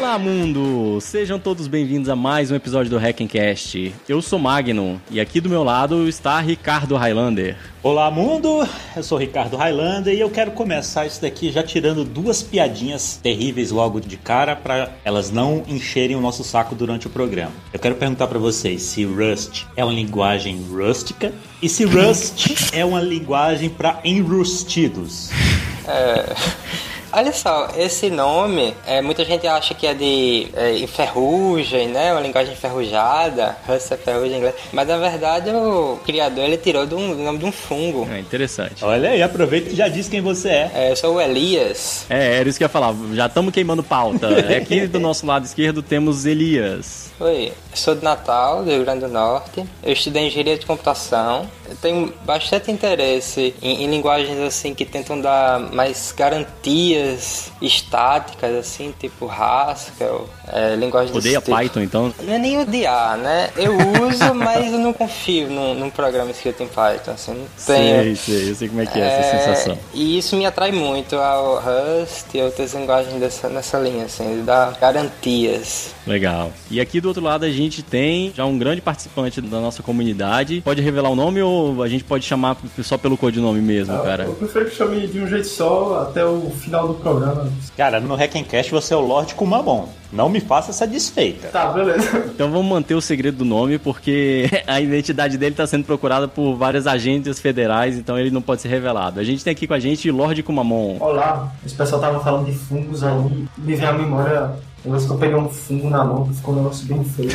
Olá, mundo! Sejam todos bem-vindos a mais um episódio do Hackencast. Eu sou Magno e aqui do meu lado está Ricardo Highlander. Olá, mundo! Eu sou Ricardo Highlander e eu quero começar isso daqui já tirando duas piadinhas terríveis logo de cara para elas não encherem o nosso saco durante o programa. Eu quero perguntar para vocês se Rust é uma linguagem rústica e se Rust é uma linguagem para enrustidos. Olha só, esse nome, muita gente acha que é de ferrugem, né? Uma linguagem enferrujada, Rust é ferrugem em inglês. Mas na verdade o criador ele tirou do nome de um fungo. É interessante. Olha aí, aproveita e já diz quem você é. Eu sou o Elias. Era isso que eu ia falar, já estamos queimando pauta. Aqui do nosso lado esquerdo temos Elias. Oi, eu sou de Natal, do Rio Grande do Norte. Eu estudei engenharia de computação. Eu tenho bastante interesse em linguagens assim que tentam dar mais garantias estáticas, assim, tipo Haskell, linguagem Odeia desse tipo. Python, então? Não é nem odiar, né? Eu uso, mas eu não confio num programa escrito em Python, assim, não tenho. Sei, eu sei como é que é essa sensação. E isso me atrai muito ao Rust e outras linguagens nessa linha, assim, de dar garantias. Legal. E aqui do outro lado a gente tem já um grande participante da nossa comunidade. Pode revelar o nome ou a gente pode chamar só pelo codinome mesmo, cara? Eu prefiro que chame de um jeito só até o final do programa. Cara, no Hackencast você é o Lorde Kumamon. Não me faça essa desfeita. Tá, beleza. Então vamos manter o segredo do nome, porque a identidade dele está sendo procurada por várias agências federais, então ele não pode ser revelado. A gente tem aqui com a gente Lorde Kumamon. Olá, esse pessoal tava falando de fungos aí, me veio à memória, eu acho que eu peguei um fungo na mão, que ficou um negócio bem feio.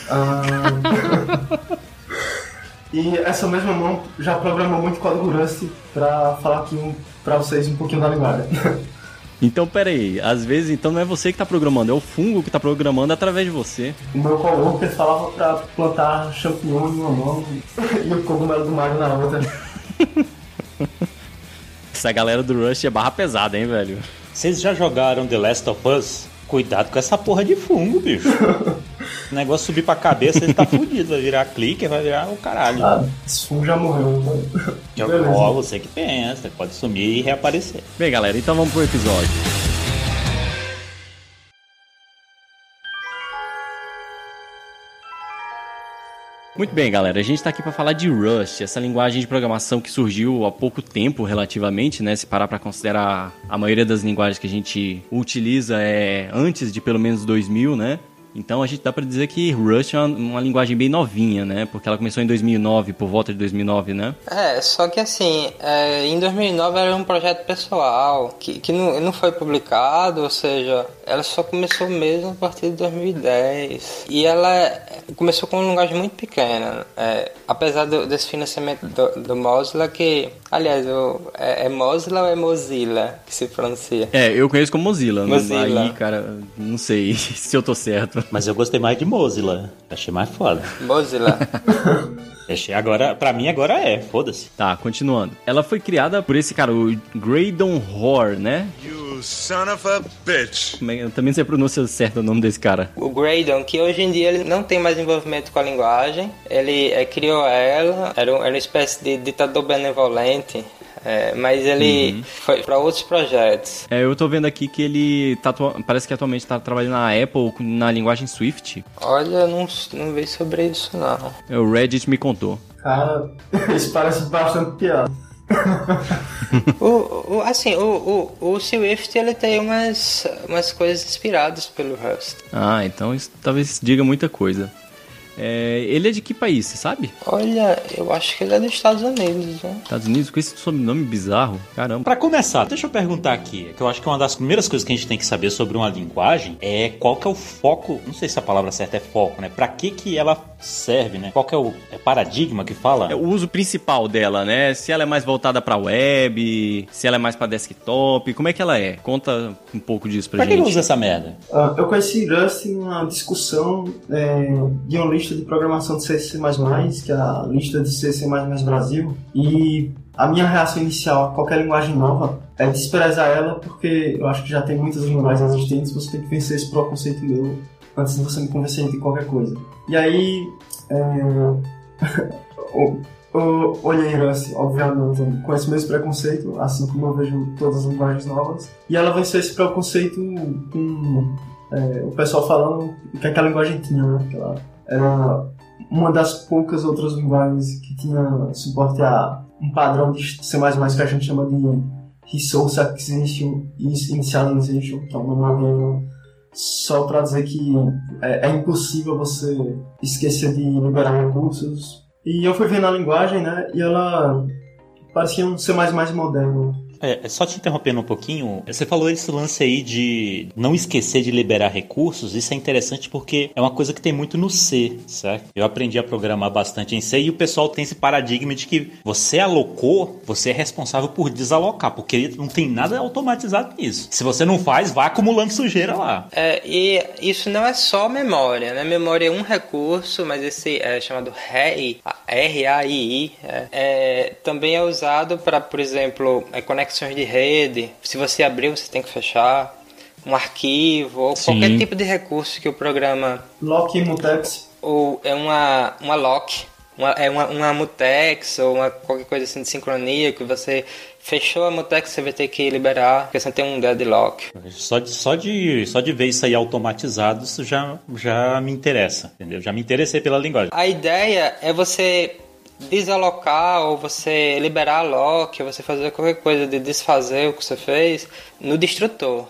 E essa mesma mão já programou muito código Rust pra falar aqui pra vocês um pouquinho da linguagem. Então, peraí, às vezes então não é você que tá programando, é o fungo que tá programando através de você. O meu coworker falava pra plantar champignon em uma mão e o cogumelo do Mario na outra. Essa galera do Rust é barra pesada, hein, velho? Vocês já jogaram The Last of Us? Cuidado com essa porra de fungo, bicho. O negócio subir pra cabeça, ele tá fudido. Vai virar clicker, vai virar o caralho. Esse fungo já morreu. Ó, você que pensa, pode sumir e reaparecer. Bem, galera, então vamos pro episódio. Muito bem, galera, a gente está aqui para falar de Rust, essa linguagem de programação que surgiu há pouco tempo, relativamente, né? Se parar para considerar a maioria das linguagens que a gente utiliza antes de pelo menos 2000, né? Então a gente dá pra dizer que Rust é uma linguagem bem novinha, né? Porque ela começou em 2009, por volta de 2009, né? Só que assim, em 2009 era um projeto pessoal que não foi publicado, ou seja, ela só começou mesmo a partir de 2010. E ela começou com uma linguagem muito pequena, apesar desse financiamento do Mozilla, que, aliás, é Mozilla ou é Mozilla que se pronuncia? Eu conheço como Mozilla. Mozilla. Aí, cara, não sei se eu tô certo. Mas eu gostei mais de Mozilla. Achei mais foda. Mozilla. Agora, pra mim agora foda-se. Tá, continuando. Ela foi criada por esse cara, o Graydon Hoare, né? You son of a bitch. Eu também não sei a pronúncia certa o nome desse cara. O Graydon, que hoje em dia ele não tem mais envolvimento com a linguagem, ele criou ela, era uma espécie de ditador benevolente. Mas ele foi para outros projetos. Eu tô vendo aqui que ele parece que atualmente tá trabalhando na Apple na linguagem Swift. Olha, não vi sobre isso não. O Reddit me contou. Cara, isso parece bastante pior. O Swift ele tem umas coisas inspiradas pelo Rust. Então isso talvez diga muita coisa. Ele é de que país, você sabe? Olha, eu acho que ele é dos Estados Unidos, né? Estados Unidos, com esse sobrenome bizarro, caramba. Pra começar, deixa eu perguntar aqui, que eu acho que uma das primeiras coisas que a gente tem que saber sobre uma linguagem é qual que é o foco, não sei se a palavra certa é foco, né? Pra que ela serve, né? Qual que é o paradigma que fala? O uso principal dela, né? Se ela é mais voltada pra web, se ela é mais pra desktop, como é que ela é? Conta um pouco disso pra gente. Pra que usa essa merda? Eu conheci Rust em uma discussão de uma lista de programação de C++, que é a lista de C++ Brasil, e a minha reação inicial a qualquer linguagem nova é desprezar ela, porque eu acho que já tem muitas linguagens existentes, você tem que vencer esse preconceito meu antes de você me convencer de qualquer coisa. E aí, Eu olhei Rust, obviamente, com esse mesmo preconceito, assim como eu vejo todas as linguagens novas. E ela venceu esse preconceito com o pessoal falando que aquela linguagem tinha, né? Que ela era uma das poucas outras linguagens que tinha suporte a um padrão de C++ que a gente chama de Resource Acquisition Initialization, que é um nome só para dizer que é impossível você esquecer de liberar recursos. E eu fui vendo a linguagem, né, e ela parecia um C++ moderno. Só te interrompendo um pouquinho, você falou esse lance aí de não esquecer de liberar recursos. Isso é interessante porque é uma coisa que tem muito no C, certo? Eu aprendi a programar bastante em C e o pessoal tem esse paradigma de que você alocou, você é responsável por desalocar, porque não tem nada automatizado nisso. Se você não faz, vai acumulando sujeira lá. E isso não é só memória, né? Memória é um recurso, mas esse é chamado RAII, R-A-I-I, também é usado para, por exemplo, conexões de rede. Se você abrir, você tem que fechar um arquivo ou qualquer tipo de recurso que o programa... Lock e mutex. Ou é uma lock, uma mutex ou qualquer coisa assim de sincronia que você fechou a mutex, você vai ter que liberar, porque você tem um deadlock. Só de ver isso aí automatizado, isso já me interessa, entendeu? Já me interessei pela linguagem. A ideia é você desalocar ou você liberar a lock, ou você fazer qualquer coisa de desfazer o que você fez no destrutor.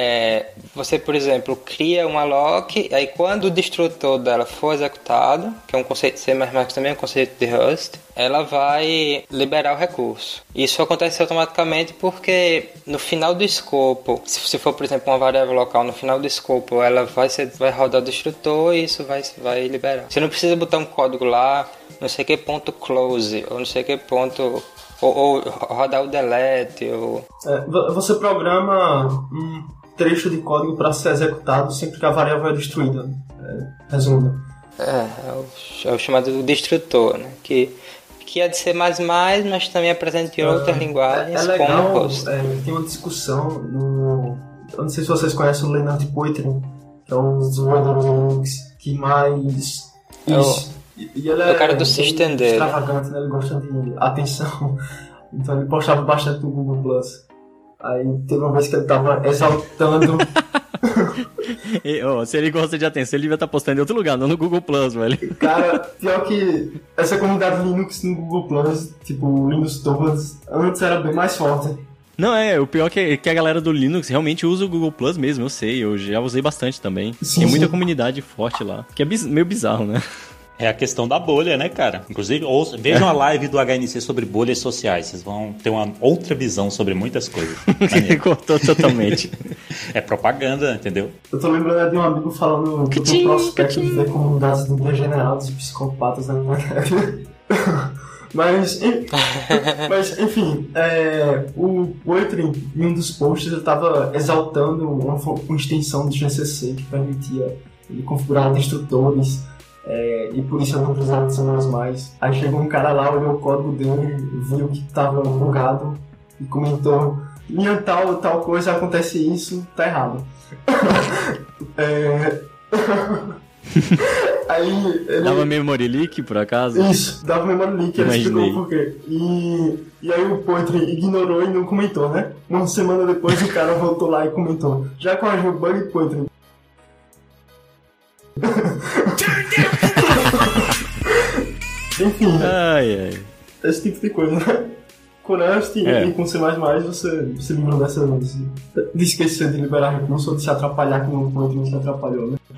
Você, por exemplo, cria uma lock, aí quando o destrutor dela for executado, que é um conceito de C++, que também é um conceito de Rust, ela vai liberar o recurso. Isso acontece automaticamente porque no final do escopo, se for, por exemplo, uma variável local, no final do escopo ela vai rodar o destrutor e isso vai liberar. Você não precisa botar um código lá, não sei que ponto close, ou não sei que ponto... Ou rodar o delete, Você programa um trecho de código para ser executado sempre que a variável é destruída. Resumindo. É o chamado destrutor, né? Que é de C++, mas também é presente em outras linguagens, legal, como o Rust. Tem uma discussão eu não sei se vocês conhecem o Leonard Poitrin, que é um desenvolvedor de Linux que mais... E ele é o cara do system dele. Extravagante, né? Ele gosta de atenção. Então ele postava bastante no Google Plus. Aí teve uma vez que ele tava exaltando. Se ele gosta de atenção, ele devia estar postando em outro lugar, não no Google Plus, velho. Cara, pior que essa comunidade Linux no Google Plus, tipo Linux Torvalds, antes era bem mais forte. Não, o pior é que a galera do Linux realmente usa o Google Plus mesmo, eu sei, eu já usei bastante também. Tem muita comunidade forte lá, que é meio bizarro, né? É a questão da bolha, né, cara? Inclusive, vejam a live do HNC sobre bolhas sociais. Vocês vão ter uma outra visão sobre muitas coisas. Cortou totalmente. É propaganda, entendeu? Eu tô lembrando de um amigo falando que tem um prospecto de ver comunidades de degenerados e psicopatas na internet. Mas enfim, o Poitrin, em um dos posts, ele estava exaltando uma extensão do GCC que permitia ele configurar destrutores. E por isso eu não precisava de C++. Aí chegou um cara lá, olhou o código dele, viu que estava bugado e comentou: minha tal coisa, acontece isso, tá errado. Aí ele... Dava memory leak, por acaso? Isso, dava memory leak, ele explicou por quê. E aí o Poitrin ignorou e não comentou, né? Uma semana depois o cara voltou lá e comentou: já corrigiu o bug, Poitrin? Enfim, esse tipo de coisa, né? Com Rust e com C++ você livra dessa de esquecer de liberar recurso ou de se atrapalhar como o Poitrin se atrapalhou, né?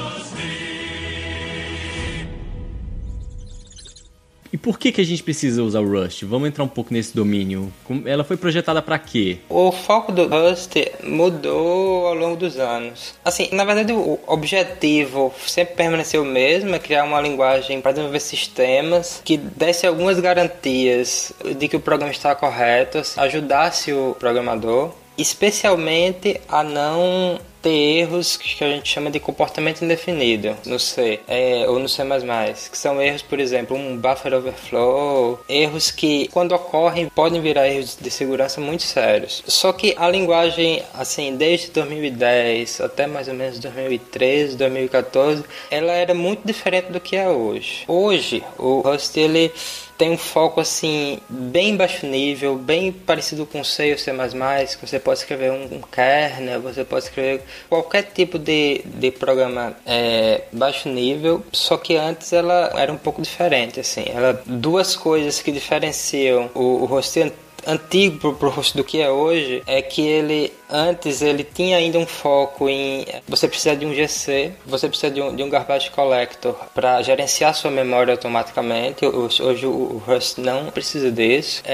E por que a gente precisa usar o Rust? Vamos entrar um pouco nesse domínio. Ela foi projetada para quê? O foco do Rust mudou ao longo dos anos. Assim, na verdade, o objetivo sempre permaneceu o mesmo, é criar uma linguagem para desenvolver sistemas que desse algumas garantias de que o programa está correto, ajudasse o programador, especialmente a não ter erros que a gente chama de comportamento indefinido no C ou no C++, que são erros, por exemplo, um buffer overflow, erros que, quando ocorrem, podem virar erros de segurança muito sérios. Só que a linguagem, assim, desde 2010 até mais ou menos 2013, 2014, ela era muito diferente do que é hoje. Hoje, o Rust, ele tem um foco assim bem baixo nível, bem parecido com C ou C++, que você pode escrever um kernel, você pode escrever qualquer tipo de programa baixo nível, só que antes ela era um pouco diferente, assim. Duas coisas que diferenciam o Rust antigo pro Rust do que é hoje é que ele tinha ainda um foco em você precisa de um GC, você precisa de um garbage collector para gerenciar sua memória automaticamente. Hoje o Rust não precisa disso.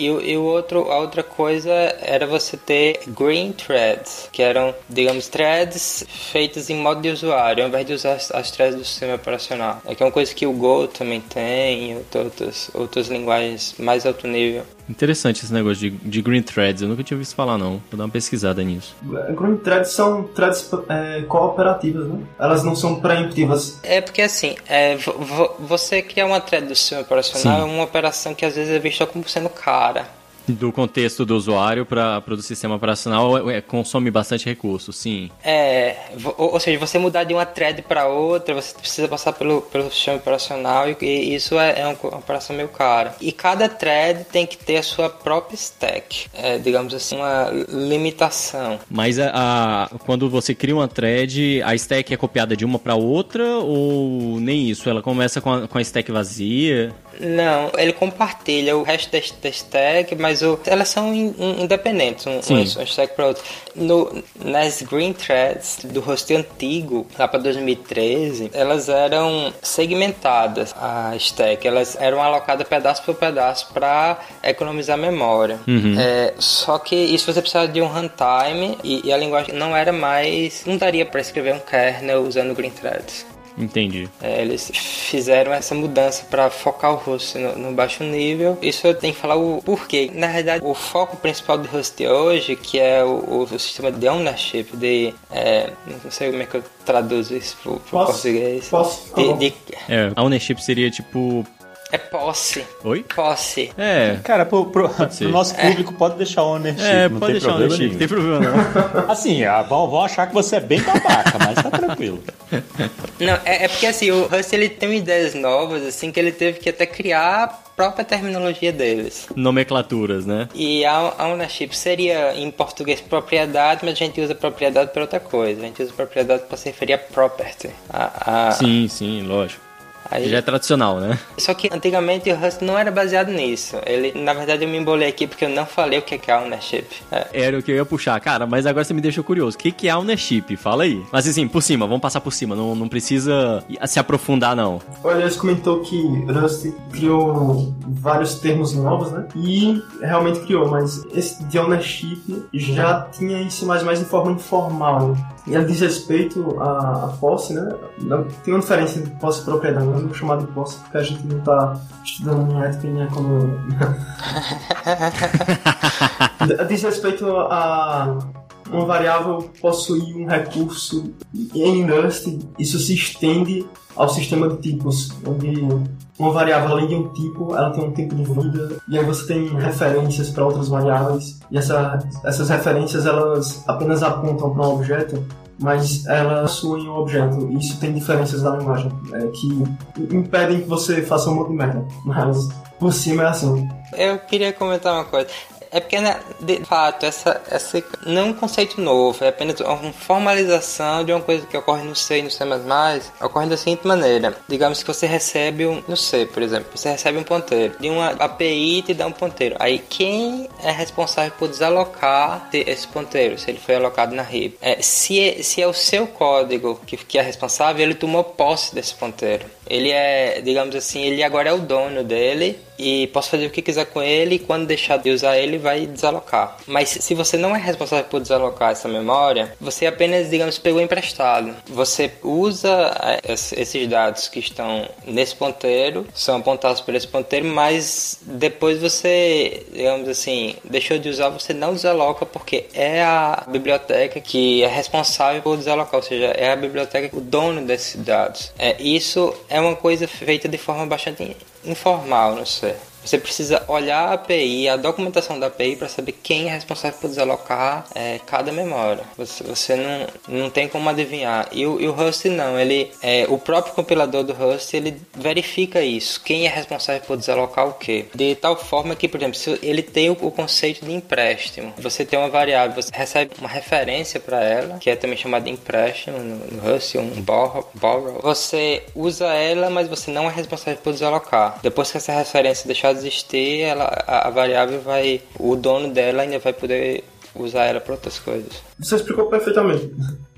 A outra coisa era você ter green threads, que eram, digamos, threads feitas em modo de usuário, ao invés de usar as threads do sistema operacional. Que é uma coisa que o Go também tem, outras linguagens mais alto nível. Interessante esse negócio de green threads, eu nunca tinha ouvido falar não, vou dar uma pesquisada nisso. Green threads são threads cooperativas, né? Elas não são preemptivas. Porque assim, você criar uma thread do sistema operacional Sim. é uma operação que às vezes é vista como sendo cara. Do contexto do usuário para o sistema operacional consome bastante recurso, sim. Ou seja, você mudar de uma thread para outra, você precisa passar pelo sistema operacional e isso é uma operação meio cara. E cada thread tem que ter a sua própria stack, digamos assim, uma limitação. Mas quando você cria uma thread, a stack é copiada de uma para outra ou nem isso? Ela começa com a stack vazia? Não, ele compartilha o resto da stack, mas elas são independentes, uma stack para outra. Nas Green Threads do Rust antigo, lá para 2013, elas eram segmentadas, a stack. Elas eram alocadas pedaço por pedaço para economizar memória. Uhum. Só que isso você precisava de um runtime e a linguagem não daria para escrever um kernel usando Green Threads. Entendi. Eles fizeram essa mudança para focar o Rust no baixo nível. Isso eu tenho que falar o porquê. Na verdade, o foco principal do Rust hoje, que é o sistema de ownership, não sei como é que eu traduzo isso pro português. Posso? A ownership seria tipo... É posse. Oi? Posse. Cara, pro nosso público pode deixar ownership, não pode tem deixar problema ownership, nenhum. não tem problema não. Assim, vão achar que você é bem babaca, mas tá tranquilo. Não, porque assim, o Rust ele tem ideias novas, assim, que ele teve que até criar a própria terminologia deles. Nomenclaturas, né? E a ownership seria, em português, propriedade, mas a gente usa propriedade para outra coisa. A gente usa propriedade para se referir a property. Sim, lógico. Aí, já é tradicional, né? Só que antigamente o Rust não era baseado nisso. Na verdade, eu me embolei aqui porque eu não falei o que é ownership. Era o que eu ia puxar. Cara, mas agora você me deixou curioso. O que é ownership? Fala aí. Mas assim, por cima, vamos passar por cima. Não precisa se aprofundar, não. O Elias comentou que Rust criou vários termos novos, né? E realmente criou, mas esse de ownership já tinha isso mais em forma informal. E ele diz respeito à posse, né? Tem uma diferença entre posse e propriedade. Eu não vou chamar de posse porque a gente não está estudando em ética e em economia. Diz respeito a uma variável possuir um recurso em Rust. Isso se estende ao sistema de tipos, onde uma variável, além de um tipo, ela tem um tempo de vida, e aí você tem referências para outras variáveis, e essas referências elas apenas apontam para um objeto, mas elas possuem um objeto, e isso tem diferenças da linguagem, que impedem que você faça um monte de merda, mas por cima é assim. Eu queria comentar uma coisa. É porque, de fato, essa não é um conceito novo, é apenas uma formalização de uma coisa que ocorre no C e no C++, ocorre da seguinte maneira. Digamos que você recebe no C, por exemplo, você recebe um ponteiro, de uma API te dá um ponteiro. Aí, quem é responsável por desalocar esse ponteiro, se ele foi alocado na heap? Se é o seu código que é responsável, ele tomou posse desse ponteiro. Ele digamos assim, ele agora é o dono dele e posso fazer o que quiser com ele, e quando deixar de usar ele, vai desalocar. Mas se você não é responsável por desalocar essa memória, você apenas, digamos, pegou emprestado. Você usa esses dados que estão nesse ponteiro, são apontados por esse ponteiro, mas depois você, digamos assim, deixou de usar, você não desaloca, porque é a biblioteca que é responsável por desalocar, ou seja, é a biblioteca o dono desses dados. Isso é uma coisa feita de forma bastante informal, não sei. Você precisa olhar a API, a documentação da API, para saber quem é responsável por desalocar cada memória. Você não tem como adivinhar. E o Rust não, o próprio compilador do Rust, ele verifica isso, quem é responsável por desalocar o quê. De tal forma que, por exemplo, se ele tem o conceito de empréstimo, você tem uma variável, você recebe uma referência para ela, que é também chamada de empréstimo no Rust, um borrow. Você usa ela, mas você não é responsável por desalocar. Depois que essa referência deixar de existir, a variável o dono dela ainda vai poder usar ela para outras coisas. Você explicou perfeitamente.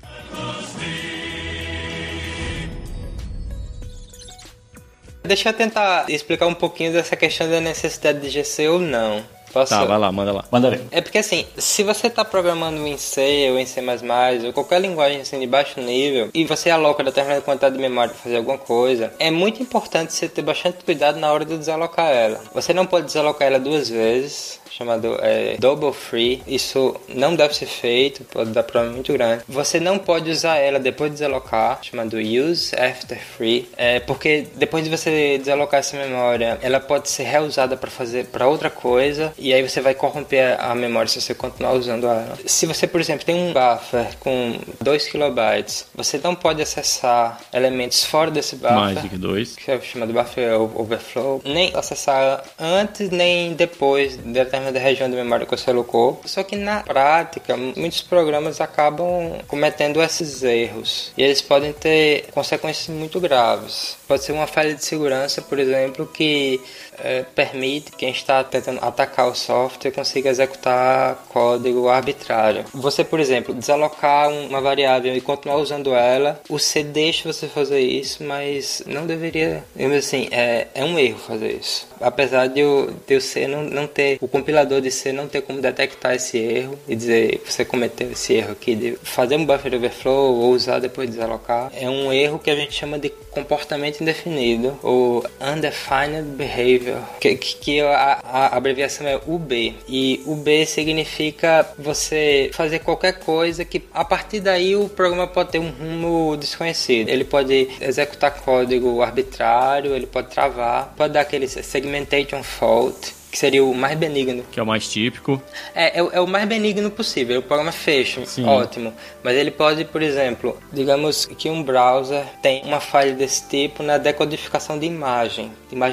Deixa eu tentar explicar um pouquinho dessa questão da necessidade de GC ou não. Tá, vai lá, manda lá. Manda ver. É porque assim, se você está programando em C ou em C++ ou qualquer linguagem assim de baixo nível e você aloca determinada quantidade de memória para fazer alguma coisa, é muito importante você ter bastante cuidado na hora de desalocar ela. Você não pode desalocar ela duas vezes, chamado double free. Isso não deve ser feito, pode dar problema muito grande. Você não pode usar ela depois de desalocar, chamado use after free, porque depois de você desalocar essa memória, ela pode ser reusada para outra coisa, e aí você vai corromper a memória se você continuar usando ela. Se você, por exemplo, tem um buffer com 2 KB, você não pode acessar elementos fora desse buffer, mais do que 2, que é chamado buffer overflow, nem acessar antes nem depois de determinada região de memória que você alocou. Só que na prática, muitos programas acabam cometendo esses erros, e eles podem ter consequências muito graves. Pode ser uma falha de segurança, por exemplo, que permite quem está tentando atacar o software consiga executar código arbitrário. Você, por exemplo, desalocar uma variável e continuar usando ela, o C deixa você fazer isso, mas não deveria. Assim, é um erro fazer isso. Apesar de o C não ter, o compilador de C não ter como detectar esse erro e dizer você cometeu esse erro aqui de fazer um buffer overflow ou usar depois de desalocar, é um erro que a gente chama de comportamento indefinido ou undefined behavior, que a abreviação é UB, e UB significa você fazer qualquer coisa que a partir daí o programa pode ter um rumo desconhecido. Ele pode executar código arbitrário, ele pode travar, pode dar aquele segmentation fault, que seria o mais benigno. Que é o mais típico. É o mais benigno possível. O programa fecha, sim, ótimo. Mas ele pode, por exemplo, digamos que um browser tem uma falha desse tipo na decodificação de imagem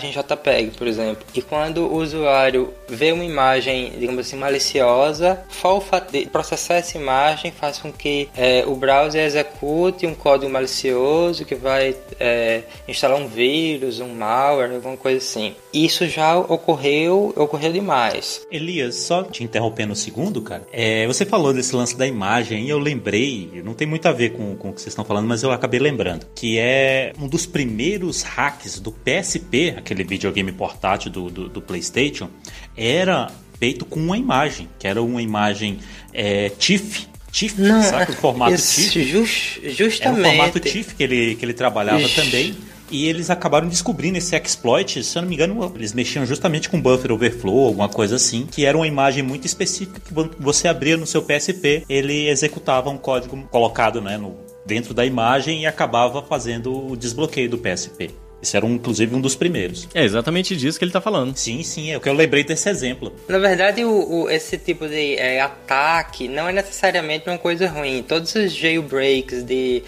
JPEG, por exemplo. E quando o usuário vê uma imagem, digamos assim, maliciosa, só o fato de processar essa imagem faz com que o browser execute um código malicioso que vai instalar um vírus, um malware, alguma coisa assim. Isso já ocorreu demais. Elias, só te interrompendo um segundo, cara. Você falou desse lance da imagem e eu lembrei, não tem muito a ver com o que vocês estão falando, mas eu acabei lembrando, que é um dos primeiros hacks do PSP, aquele videogame portátil do PlayStation, era feito com uma imagem, que era uma imagem TIFF, sabe? O formato TIFF. Justamente. Era o formato TIFF que ele trabalhava também. E eles acabaram descobrindo esse exploit, se eu não me engano, eles mexiam justamente com buffer overflow, alguma coisa assim, que era uma imagem muito específica que você abria no seu PSP, ele executava um código colocado, né, dentro da imagem e acabava fazendo o desbloqueio do PSP. Esse era, inclusive, um dos primeiros. É exatamente disso que ele tá falando. Sim, é o que eu lembrei desse exemplo. Na verdade, esse tipo de ataque não é necessariamente uma coisa ruim. Todos os jailbreaks de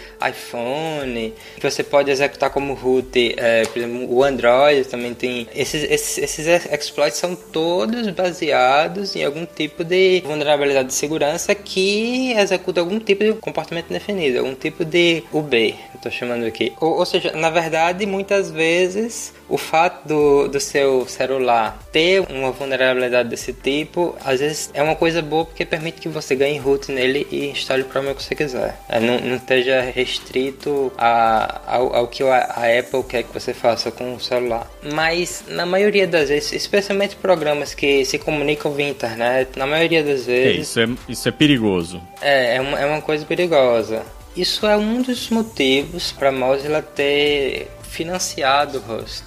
iPhone, que você pode executar como root, por exemplo, o Android também tem. Esses exploits são todos baseados em algum tipo de vulnerabilidade de segurança que executa algum tipo de comportamento indefinido, algum tipo de UB, eu tô chamando aqui. Ou seja, na verdade, muitas vezes o fato do seu celular ter uma vulnerabilidade desse tipo, às vezes é uma coisa boa porque permite que você ganhe root nele e instale o programa que você quiser. Não esteja restrito ao que a Apple quer que você faça com o celular. Mas na maioria das vezes, especialmente programas que se comunicam via internet, na maioria das vezes... Isso é perigoso. É uma coisa perigosa. Isso é um dos motivos para a Mozilla ter financiado o Rust.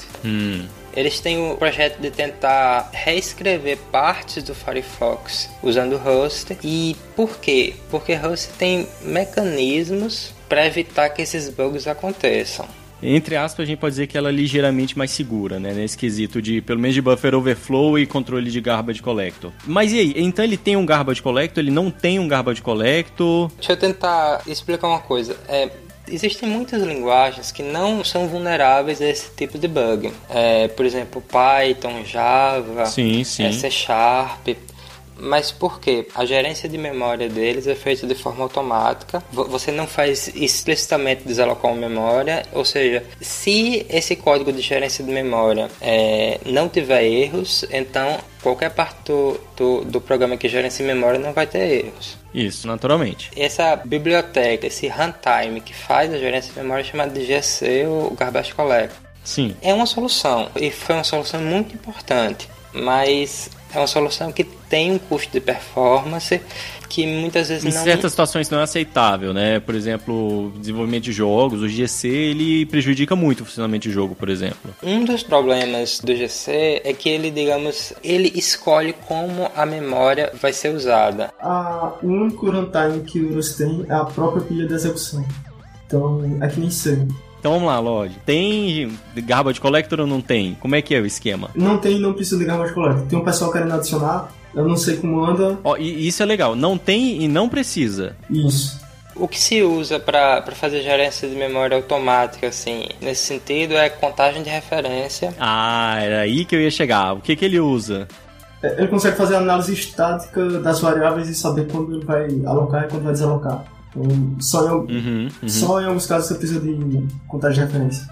Eles têm o projeto de tentar reescrever partes do Firefox usando o Rust. E por quê? Porque Rust tem mecanismos para evitar que esses bugs aconteçam. Entre aspas, a gente pode dizer que ela é ligeiramente mais segura, né? Nesse quesito de, pelo menos de buffer overflow e controle de garbage collector. Mas e aí? Então ele tem um garbage collector? Ele não tem um garbage collector? Deixa eu tentar explicar uma coisa. Existem muitas linguagens que não são vulneráveis a esse tipo de bug. Por exemplo, Python, Java, sim. C Sharp. Mas por quê? A gerência de memória deles é feita de forma automática. Você não faz explicitamente desalocar uma memória. Ou seja, se esse código de gerência de memória não tiver erros, então qualquer parte do programa que gerencia memória não vai ter erros. Isso, naturalmente. Essa biblioteca, esse runtime que faz a gerência de memória é chamado de GC, ou Garbage Collector. Sim. É uma solução, e foi uma solução muito importante, mas é uma solução que tem um custo de performance que muitas vezes em certas situações não é aceitável, né? Por exemplo, o desenvolvimento de jogos, o GC, ele prejudica muito o funcionamento de jogo, por exemplo. Um dos problemas do GC é que ele, digamos, ele escolhe como a memória vai ser usada. O único runtime que o Urus tem é a própria pilha de execução. Então, é que nem sei. Então vamos lá, Lodge. Tem garbage collector ou não tem? Como é que é o esquema? Não tem e não precisa de garbage collector. Tem um pessoal querendo adicionar, eu não sei como anda. E isso é legal, não tem e não precisa. Isso. O que se usa para fazer gerência de memória automática, assim, nesse sentido, é contagem de referência. Era aí que eu ia chegar. O que ele usa? Ele consegue fazer análise estática das variáveis e saber quando ele vai alocar e quando vai desalocar. Então, só em alguns casos você precisa de contagem de referência.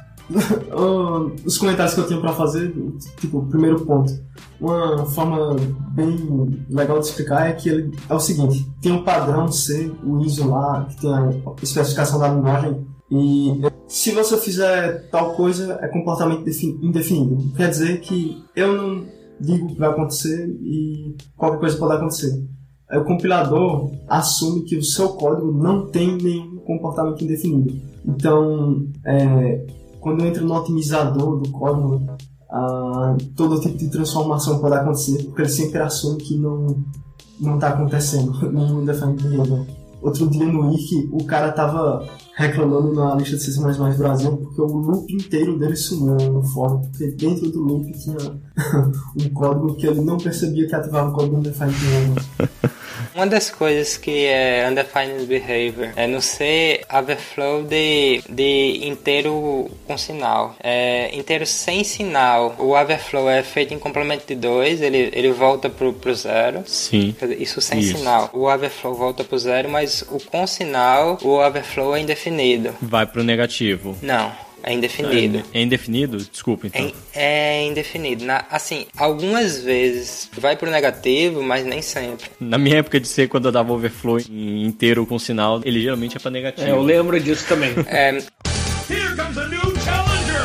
Os comentários que eu tenho para fazer, tipo, o primeiro ponto. Uma forma bem legal de explicar é que ele é o seguinte: tem um padrão C, o ISO lá, que tem a especificação da linguagem, e se você fizer tal coisa, é comportamento indefinido. Quer dizer que eu não digo o que vai acontecer e qualquer coisa pode acontecer. O compilador assume que o seu código não tem nenhum comportamento indefinido. Então, quando eu entro no otimizador do código, todo tipo de transformação pode acontecer, porque ele sempre assume que não está acontecendo nenhum definido behavior. Outro dia no wiki, o cara estava reclamando na lista de C++ Brasil porque o loop inteiro dele sumiu no fórum, porque dentro do loop tinha um código que ele não percebia que ativava o código undefined behavior. Uma das coisas que é undefined behavior é no C overflow de inteiro com sinal. Inteiro sem sinal. O overflow é feito em complemento de 2, ele volta pro zero. Sim. Isso sem sinal. O overflow volta pro zero, mas o com sinal, o overflow é indefinido. Vai pro negativo. Não. É indefinido. É indefinido? Desculpa, então. É indefinido. Assim, algumas vezes vai pro negativo, mas nem sempre. Na minha época de C, quando eu dava overflow inteiro com sinal, ele geralmente é pra negativo. Eu lembro disso também. Here comes a new challenger!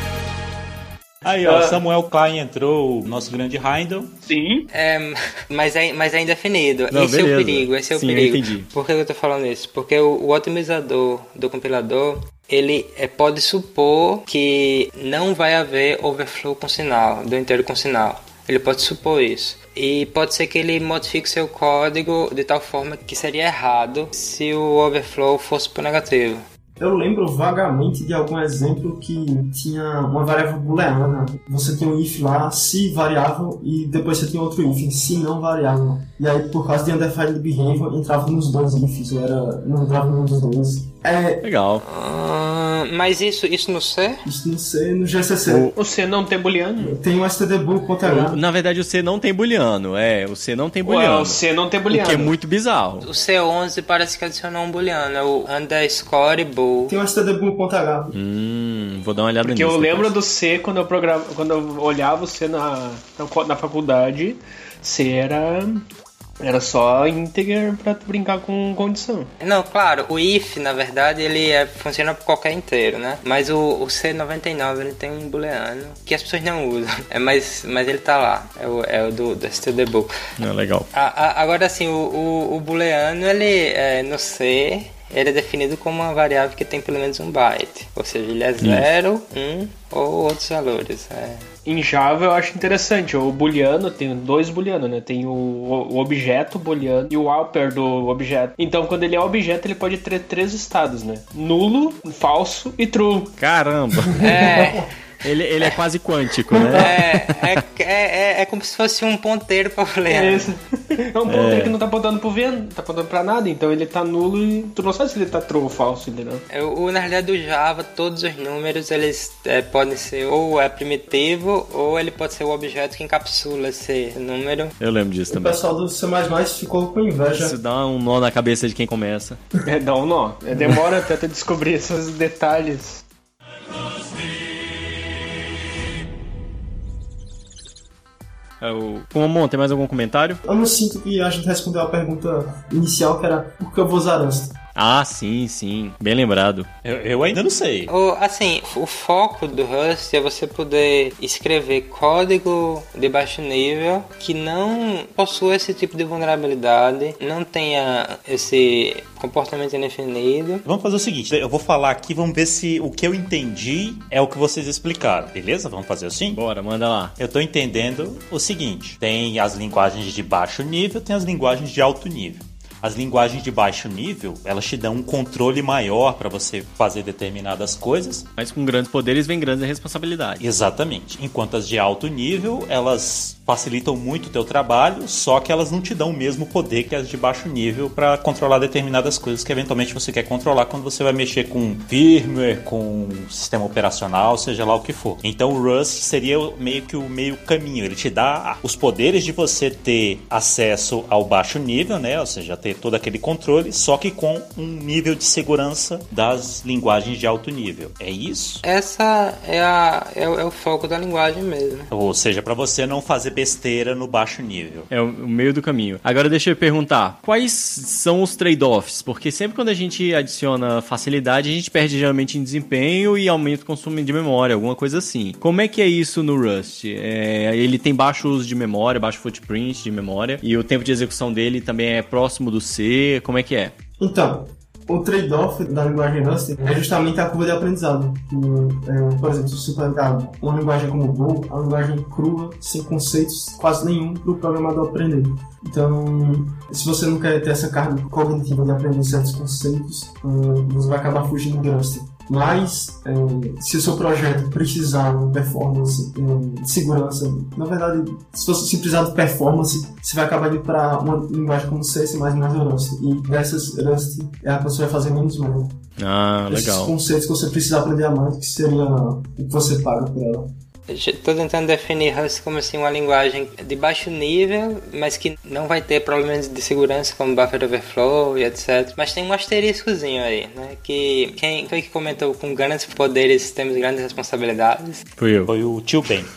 Aí, ó, Samuel Klein entrou, o nosso grande Heindel. Sim. Mas é indefinido. Não, esse beleza. é o perigo, esse é o Sim, perigo. eu entendi. Por que eu tô falando isso? Porque o otimizador do compilador, ele pode supor que não vai haver overflow com sinal, do inteiro com sinal. Ele pode supor isso. E pode ser que ele modifique seu código de tal forma que seria errado se o overflow fosse pro negativo. Eu lembro vagamente de algum exemplo que tinha uma variável booleana. Você tinha um if lá, se variável, e depois você tinha outro if, se não variável. E aí, por causa de undefined behavior, entrava nos dois ifs, não entrava nenhum dos dois. Legal. Mas isso no C? Isso no C, no GCC. O C não tem booleano? Tem o stdbool.h. Na verdade, o C não tem booleano. O C não tem booleano. O C não tem booleano. O que é muito bizarro. O C11 parece que adicionou um booleano, é o underscore bool. Tem o stdbool.h. Vou dar uma olhada Porque nisso. eu lembro do C, quando eu olhava o C na faculdade, C era só integer pra brincar com condição. Não, claro, o if, na verdade, ele funciona por qualquer inteiro, né? Mas o C99, ele tem um booleano que as pessoas não usam. Mas ele tá lá, é o do stdbool. Legal. Agora, assim, o booleano, ele no C, ele é definido como uma variável que tem pelo menos um byte. Ou seja, ele é 0, 1 ou outros valores. Em Java eu acho interessante, o booleano tem 2 booleanos, né? Tem o objeto booleano e o upper do objeto. Então, quando ele é objeto, ele pode ter 3 estados, né? Nulo, falso e true. Caramba! Ele é quase quântico, né? É como se fosse um ponteiro pra ler. É um ponteiro que não tá apontando pro vento, não tá apontando pra nada, então ele tá nulo e tu não sabe se ele tá true ou falso, entendeu? Na realidade, do Java, todos os números, eles podem ser ou primitivo, ou ele pode ser o objeto que encapsula esse número. Eu lembro disso também. O pessoal do C++ ficou com inveja. Isso dá um nó na cabeça de quem começa. Dá um nó. Demora até tu descobrir esses detalhes. Kumamon, tem mais algum comentário? Eu não sinto que a gente respondeu a pergunta inicial, que era por que eu vou usar Rust? Ah, sim. Bem lembrado. Eu ainda não sei. O foco do Rust é você poder escrever código de baixo nível que não possua esse tipo de vulnerabilidade, não tenha esse comportamento indefinido. Vamos fazer o seguinte, eu vou falar aqui, vamos ver se o que eu entendi é o que vocês explicaram, beleza? Vamos fazer assim? Bora, manda lá. Eu tô entendendo o seguinte, tem as linguagens de baixo nível, tem as linguagens de alto nível. As linguagens de baixo nível, elas te dão um controle maior para você fazer determinadas coisas. Mas com grandes poderes vem grandes responsabilidades. Exatamente. Enquanto as de alto nível, elas facilitam muito o teu trabalho, só que elas não te dão o mesmo poder que as de baixo nível para controlar determinadas coisas que eventualmente você quer controlar quando você vai mexer com firmware, com sistema operacional, seja lá o que for. Então o Rust seria meio que o meio caminho. Ele te dá os poderes de você ter acesso ao baixo nível, né? Ou seja, ter todo aquele controle, só que com um nível de segurança das linguagens de alto nível. É isso? Essa é o foco da linguagem mesmo. Ou seja, para você não fazer besteira no baixo nível. É o meio do caminho. Agora deixa eu perguntar, quais são os trade-offs? Porque sempre quando a gente adiciona facilidade, a gente perde geralmente em desempenho e aumenta o consumo de memória, alguma coisa assim. Como é que é isso no Rust? Ele tem baixo uso de memória, baixo footprint de memória, e o tempo de execução dele também é próximo do C. Como é que é? Então, o trade-off da linguagem Rust é justamente a curva de aprendizado. Por exemplo, se você pegar uma linguagem como o Go, a linguagem crua, sem conceitos quase nenhum para o programador aprender. Então, se você não quer ter essa carga cognitiva de aprender certos conceitos, você vai acabar fugindo do Rust. Mas, se o seu projeto precisar de performance, de segurança, na verdade, se você precisar de performance, você vai acabar indo para uma linguagem como C++ ou Rust. E dessas, Rust é a que você vai fazer menos merda. Ah, legal. Esses conceitos que você precisa aprender a mais, que seria o que você paga por ela. Estou tentando definir Rust como assim, uma linguagem de baixo nível, mas que não vai ter problemas de segurança como buffer overflow e etc. Mas tem um asteriscozinho aí, né? Que quem foi que comentou com grandes poderes temos grandes responsabilidades? Fui eu. Foi o tio Ben.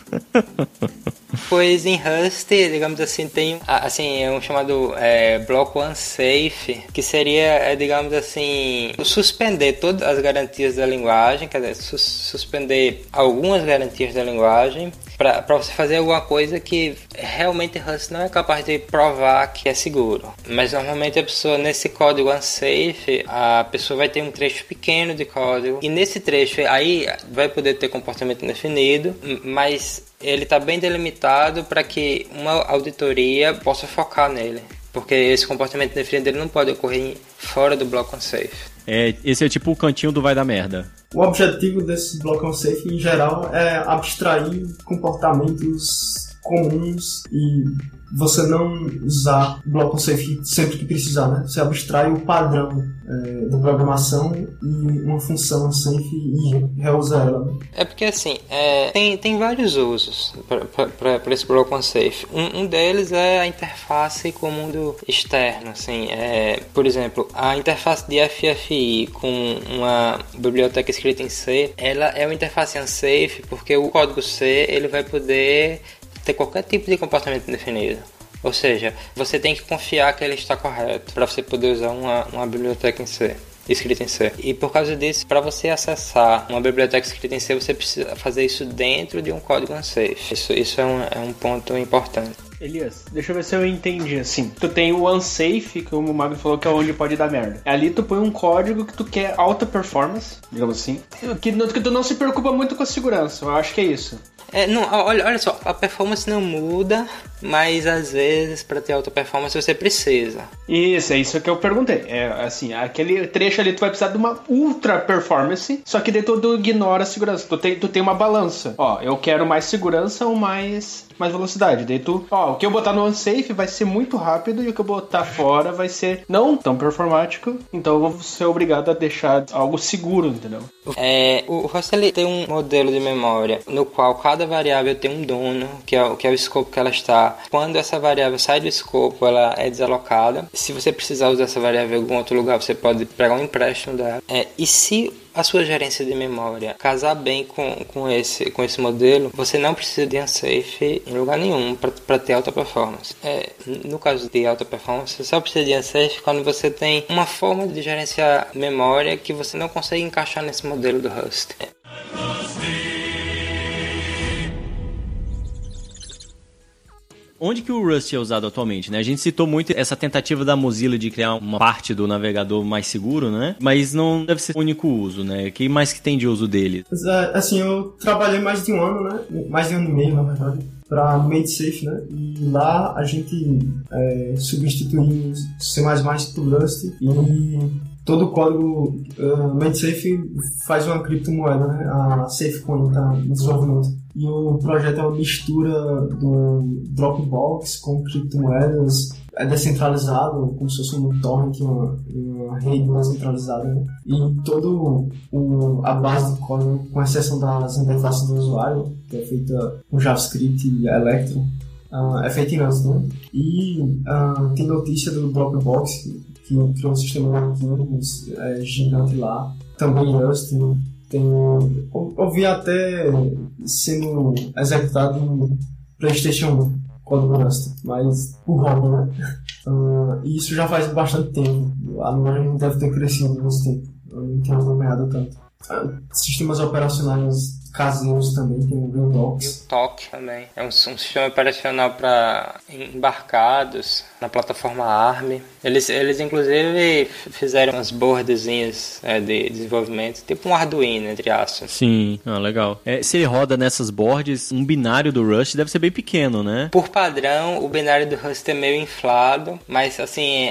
Pois em Rust, digamos assim, tem um chamado bloco unsafe, que seria, digamos assim, suspender todas as garantias da linguagem, quer dizer, suspender algumas garantias da linguagem para você fazer alguma coisa que realmente Rust não é capaz de provar que é seguro. Mas normalmente a pessoa, nesse código unsafe, a pessoa vai ter um trecho pequeno de código, e nesse trecho aí vai poder ter comportamento indefinido, mas ele está bem delimitado para que uma auditoria possa focar nele, porque esse comportamento indefinido ele não pode ocorrer fora do bloco unsafe. Esse é tipo o cantinho do vai dar merda. O objetivo desse bloco unsafe, em geral, é abstrair comportamentos comuns e você não usar o bloco unsafe sempre que precisar, né? Você abstrai o padrão da programação e uma função unsafe e reusa ela. É porque assim, tem vários usos para esse bloco unsafe. Um deles é a interface com o mundo externo. Assim, por exemplo, a interface de FFI com uma biblioteca escrita em C, ela é uma interface unsafe porque o código C ele vai poder ter qualquer tipo de comportamento indefinido. Ou seja, você tem que confiar que ele está correto para você poder usar uma biblioteca em C, escrita em C. E por causa disso, para você acessar uma biblioteca escrita em C, você precisa fazer isso dentro de um código unsafe. Isso é um ponto importante. Elias, deixa eu ver se eu entendi, assim. Tu tem o unsafe, que o Magno falou que é onde pode dar merda. Ali tu põe um código que tu quer alta performance, digamos assim, que tu não se preocupa muito com a segurança, eu acho que é isso. Não, olha só, a performance não muda, mas às vezes para ter alta performance você precisa. Isso, é isso que eu perguntei. É assim, aquele trecho ali tu vai precisar de uma ultra performance, só que daí tu ignora a segurança. Tu tem uma balança. Ó, eu quero mais segurança ou mais velocidade. Daí o que eu botar no unsafe vai ser muito rápido e o que eu botar fora vai ser não tão performático. Então eu vou ser obrigado a deixar algo seguro, entendeu? O Rust ele tem um modelo de memória no qual cada variável tem um dono, que é o escopo que ela está. Quando essa variável sai do escopo, ela é desalocada. Se você precisar usar essa variável em algum outro lugar, você pode pegar um empréstimo dela. E se a sua gerência de memória casar bem com esse modelo, você não precisa de unsafe em lugar nenhum para ter alta performance. No caso de alta performance, você só precisa de unsafe quando você tem uma forma de gerenciar memória que você não consegue encaixar nesse modelo do Rust. Onde que o Rust é usado atualmente, né? A gente citou muito essa tentativa da Mozilla de criar uma parte do navegador mais seguro, né? Mas não deve ser o único uso, né? O que mais que tem de uso dele? Assim, eu trabalhei mais de um ano, né? Mais de um ano e meio, na verdade, para MadeSafe, né? E lá a gente substituiu C++ por Rust e todo o código MadeSafe faz uma criptomoeda, né? A SafeCoin está no desenvolvimento. E o projeto é uma mistura do Dropbox com criptomoedas, é descentralizado, como se fosse um torrent, uma rede descentralizada, né? E todo a base do código, com exceção das interfaces do usuário, que é feita com JavaScript e Electron, é feita em Rust, né? E tem notícia do Dropbox, que criou um sistema de arquivos gigante lá, também em Rust, né? Eu vi até sendo executado em PlayStation 1, código Rust, mas por hobby, né? E isso já faz bastante tempo. A linguagem deve ter crescido nesse tempo. Eu não tenho acompanhado tanto. Sistemas operacionais caseiros também, tem o Windows. E o TOC também. É um sistema operacional para embarcados na plataforma ARM. Eles inclusive fizeram umas boardzinhas de desenvolvimento, tipo um Arduino, entre aspas. Sim, legal. Se ele roda nessas boards, um binário do Rust deve ser bem pequeno, né? Por padrão, o binário do Rust é meio inflado, mas assim,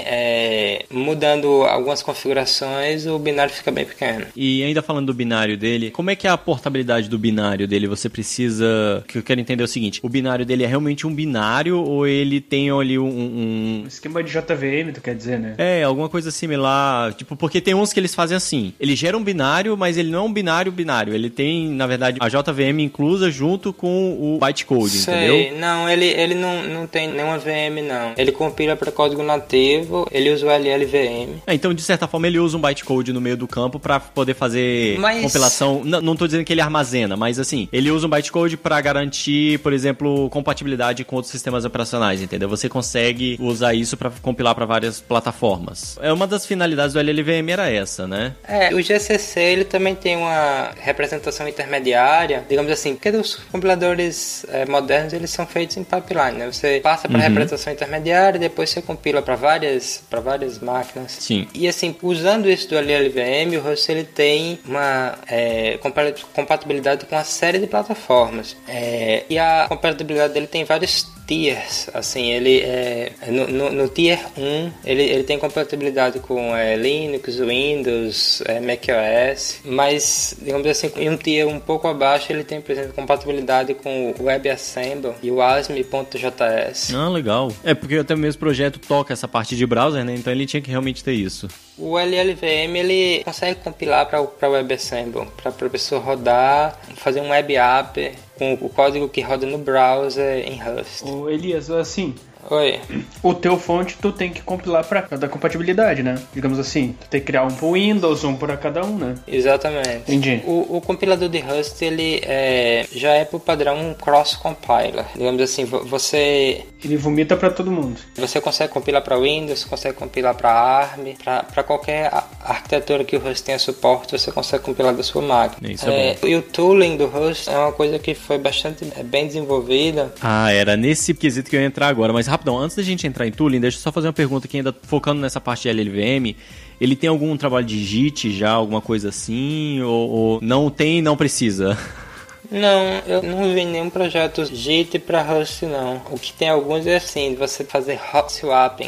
mudando algumas configurações, o binário fica bem pequeno. E ainda falando do binário dele, como é que é a portabilidade do binário dele? Você precisa... O que eu quero entender é o seguinte, o binário dele é realmente um binário ou ele tem ali um esquema de JVM, tu quer dizer, né? Alguma coisa similar, tipo, porque tem uns que eles fazem assim, ele gera um binário, mas ele não é um binário, ele tem, na verdade, a JVM inclusa junto com o bytecode, entendeu? Não, ele não tem nenhuma VM, não. Ele compila para código nativo, ele usa o LLVM. Então, de certa forma, ele usa um bytecode no meio do campo para poder fazer compilação. Não tô dizendo que ele armazena, mas assim, ele usa um bytecode para garantir, por exemplo, compatibilidade com outros sistemas operacionais, entendeu? Você consegue usar isso para compilar para várias plataformas. Uma das finalidades do LLVM era essa, né? O GCC, ele também tem uma representação intermediária, digamos assim, porque os compiladores modernos, eles são feitos em pipeline, né? Você passa para a representação intermediária, depois você compila para várias máquinas. Sim. E assim, usando isso do LLVM, o Rust, ele tem uma compatibilidade com uma série de plataformas. E a compatibilidade dele tem vários tiers, assim, ele no tier 1 ele tem compatibilidade com Linux, Windows, macOS, mas digamos assim, em um tier um pouco abaixo ele tem, por exemplo, compatibilidade com o WebAssembly e o ASM.js. Legal. Porque até mesmo o projeto toca essa parte de browser, né? Então ele tinha que realmente ter isso. O LLVM, ele consegue compilar para o WebAssembly, para a pessoa rodar, fazer um web app com o código que roda no browser em Rust. Elias, assim, Oi. O teu fonte tu tem que compilar para cada compatibilidade, né? Digamos assim, tu tem que criar um pro Windows, um para cada um, né? Exatamente. Entendi. O compilador de Rust, ele já é por padrão um cross-compiler. Digamos assim, Ele vomita para todo mundo. Você consegue compilar para Windows, consegue compilar para ARM, para qualquer arquitetura que o Rust tenha suporte, você consegue compilar da sua máquina. Isso é bom. E o tooling do Rust é uma coisa que foi bastante bem desenvolvida. Ah, era nesse quesito que eu ia entrar agora. Mas rapidão, antes da gente entrar em tooling, deixa eu só fazer uma pergunta aqui, ainda focando nessa parte de LLVM. Ele tem algum trabalho de JIT já, alguma coisa assim? Ou não tem e não precisa? Não, eu não vi nenhum projeto JIT para Rust, não. O que tem alguns é assim, de você fazer hot swapping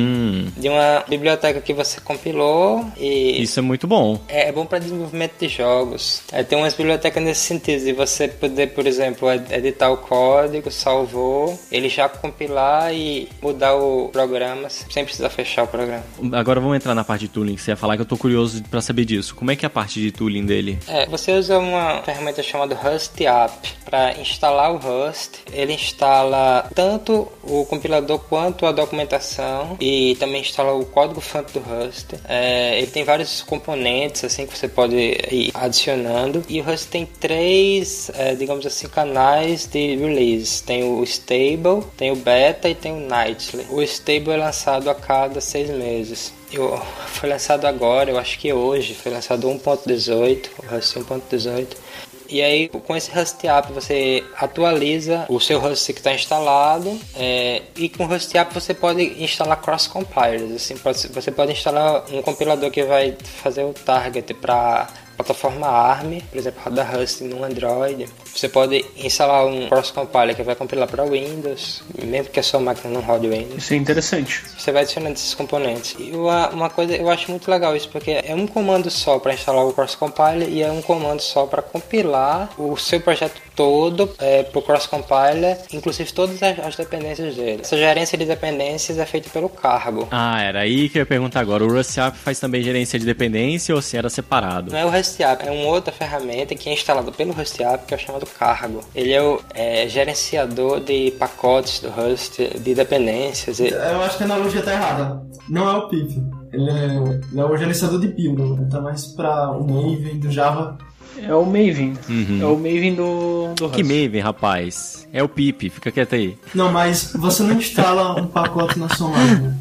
de uma biblioteca que você compilou e... Isso é muito bom. É bom para desenvolvimento de jogos. Tem umas bibliotecas nesse sentido, de você poder, por exemplo, editar o código, salvou, ele já compilar e mudar o programa sem precisar fechar o programa. Agora vamos entrar na parte de tooling, que você ia falar, que eu tô curioso para saber disso. Como é que é a parte de tooling dele? Você usa uma ferramenta chamada Rust App para instalar o Rust. Ele instala tanto o compilador quanto a documentação e também instala o código-fonte do Rust. Ele tem vários componentes assim que você pode ir adicionando, e o Rust tem 3, digamos assim, canais de release. Tem o stable, tem o beta e tem o nightly. O stable é lançado a cada 6 meses. Foi lançado agora, eu acho que hoje, foi lançado 1.18, o Rust 1.18. E aí, com esse Rust App, você atualiza o seu Rust que está instalado, e com o Rust App você pode instalar cross-compilers. Assim, você pode instalar um compilador que vai fazer o target para plataforma ARM, por exemplo, roda Rust no Android. Você pode instalar um cross-compiler que vai compilar para Windows, mesmo que a sua máquina não rode Windows. Isso é interessante. Você vai adicionando esses componentes. E uma coisa, eu acho muito legal isso, porque é um comando só para instalar o cross-compiler e é um comando só para compilar o seu projeto todo para o cross-compiler, inclusive todas as dependências dele. Essa gerência de dependências é feita pelo cargo. Ah, era aí que eu ia perguntar agora. O Rust App faz também gerência de dependência ou se era separado? Não é o Rust App, é uma outra ferramenta que é instalada pelo Rust App, que é chamado cargo. Ele é o gerenciador de pacotes do Rust, de dependências. Eu acho que a analogia tá errada. Não é o pip. Ele é o gerenciador de build. Então mais para o Maven do Java. É o Maven. É o Maven do Rust. Que Maven, rapaz? É o pip, fica quieto aí. Não, mas você não instala um pacote na sua máquina.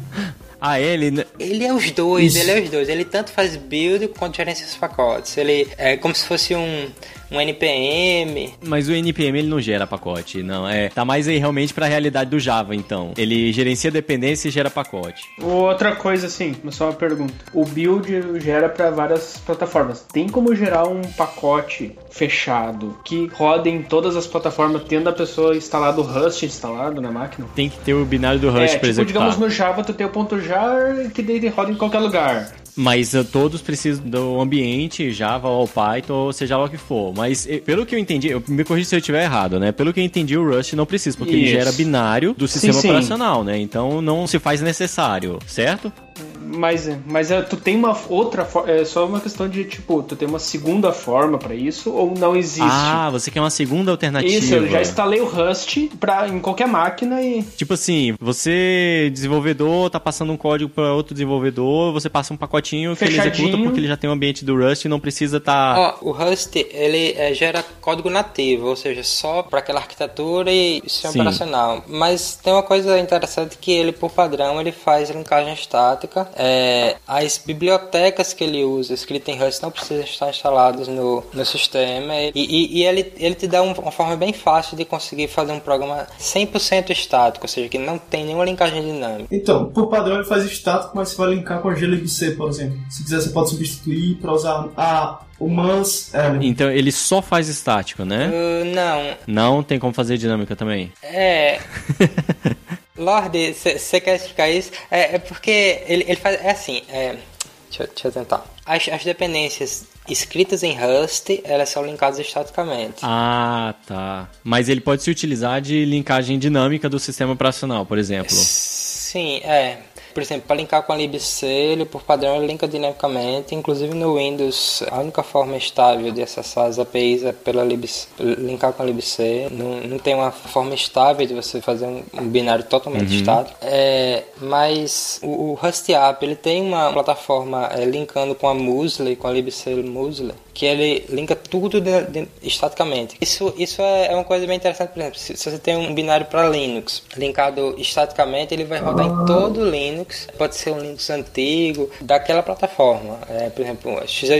Ele é os dois, Ele tanto faz build quanto gerencia os pacotes. Ele é como se fosse um NPM. Mas o NPM ele não gera pacote, não. Tá mais aí realmente pra realidade do Java, então. Ele gerencia dependência e gera pacote. Outra coisa assim, só uma pergunta. O build gera pra várias plataformas. Tem como gerar um pacote fechado que roda em todas as plataformas, tendo a pessoa instalado o Rust instalado na máquina? Tem que ter o binário do Rust pra executar. Digamos no Java tu tem o .jar que daí roda em qualquer lugar. Mas todos precisam do ambiente, Java ou Python, ou seja lá o que for. Mas pelo que eu entendi, me corrija se eu estiver errado, né? Pelo que eu entendi, o Rust não precisa, porque ele gera binário do sistema operacional, né? Então não se faz necessário, certo? Mas tu tem uma outra forma, é só uma questão de, tipo, tu tem uma segunda forma pra isso ou não existe? Ah, você quer uma segunda alternativa. Isso, eu já instalei o Rust em qualquer máquina e... Tipo assim, você, desenvolvedor, tá passando um código pra outro desenvolvedor, você passa um pacotinho que ele executa porque ele já tem um ambiente do Rust e não precisa o Rust, ele gera código nativo, ou seja, só pra aquela arquitetura e sistema operacional. Mas tem uma coisa interessante que ele, por padrão, ele faz linkagem estática. As bibliotecas que ele usa, escritas em Rust, não precisam estar instaladas no sistema e ele te dá uma forma bem fácil de conseguir fazer um programa 100% estático, ou seja, que não tem nenhuma linkagem dinâmica. Então, por padrão ele faz estático, mas você vai linkar com a glibc, por exemplo. Se quiser você pode substituir para usar o Mans. Então ele só faz estático, né? Não. Não tem como fazer dinâmica também? Lorde, você quer explicar isso? Porque ele faz... Deixa eu tentar. As dependências escritas em Rust, elas são linkadas estaticamente. Ah, tá. Mas ele pode se utilizar de linkagem dinâmica do sistema operacional, por exemplo. Sim, Por exemplo, para linkar com a libc, ele por padrão ele linka dinamicamente. Inclusive no Windows, a única forma estável de acessar as APIs é pela libc, linkar com a libc. Não tem uma forma estável de você fazer um binário totalmente estático. Mas o Rust App, ele tem uma plataforma linkando com a Muesli, com a libc Muesli, que ele linka tudo estaticamente. Isso é uma coisa bem interessante. Por exemplo, se você tem um binário para Linux linkado estaticamente, ele vai rodar em todo o Linux. Pode ser um Linux antigo, daquela plataforma. Por exemplo,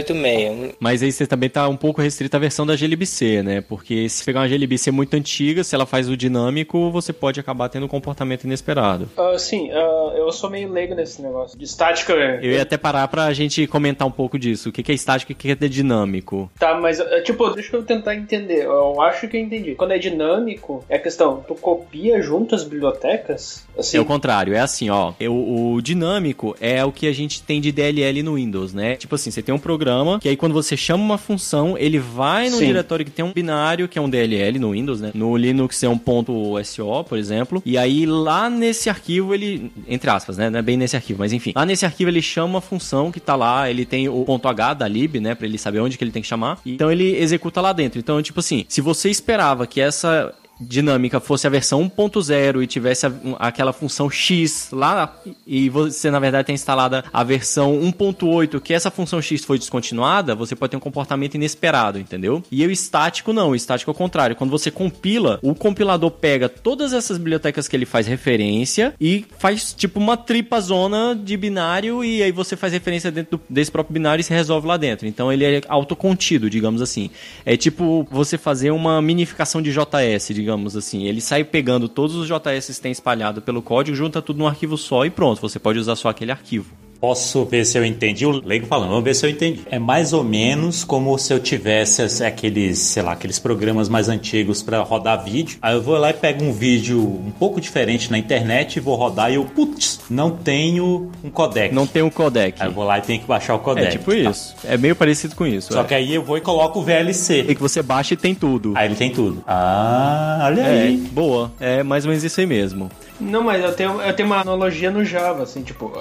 x86. Mas aí você também tá um pouco restrito à versão da glibc, né? Porque se pegar uma glibc muito antiga, se ela faz o dinâmico, você pode acabar tendo um comportamento inesperado. Sim, eu sou meio leigo nesse negócio de estática. Eu ia até parar pra gente comentar um pouco disso. O que é estático e o que é dinâmico. Tá, mas deixa eu tentar entender. Eu acho que eu entendi. Quando é dinâmico, é a questão, tu copia junto as bibliotecas? Assim? É o contrário, é assim, ó. O dinâmico é o que a gente tem de DLL no Windows, né? Tipo assim, você tem um programa que aí quando você chama uma função, ele vai num diretório que tem um binário, que é um DLL no Windows, né? No Linux é um .so, por exemplo. E aí lá nesse arquivo ele, entre aspas, né? Não é bem nesse arquivo, mas enfim. Lá nesse arquivo ele chama uma função que tá lá, ele tem o .h da lib, né? Pra ele saber onde que ele tem que chamar. Então ele executa lá dentro. Então, tipo assim, se você esperava que essa dinâmica fosse a versão 1.0 e tivesse aquela função X lá, e você na verdade tem instalada a versão 1.8, que essa função X foi descontinuada, você pode ter um comportamento inesperado, entendeu? E o estático não, o estático é o contrário. Quando você compila, o compilador pega todas essas bibliotecas que ele faz referência e faz tipo uma tripazona de binário, e aí você faz referência dentro desse próprio binário e se resolve lá dentro. Então ele é autocontido, digamos assim. É tipo você fazer uma minificação de JS, digamos assim. Ele sai pegando todos os JS que tem espalhado pelo código, junta tudo num arquivo só e pronto, você pode usar só aquele arquivo. Posso ver se eu entendi o leigo falando, vamos ver se eu entendi. É mais ou menos como se eu tivesse aqueles programas mais antigos para rodar vídeo. Aí eu vou lá e pego um vídeo um pouco diferente na internet e vou rodar e eu, não tenho um codec. Não tem um codec. Aí eu vou lá e tenho que baixar o codec. É tipo isso. É meio parecido com isso. Só que aí eu vou e coloco o VLC. E que você baixa e tem tudo. Aí ele tem tudo. Ah, olha aí. Boa. É mais ou menos isso aí mesmo. Não, mas eu tenho uma analogia no Java, assim, tipo...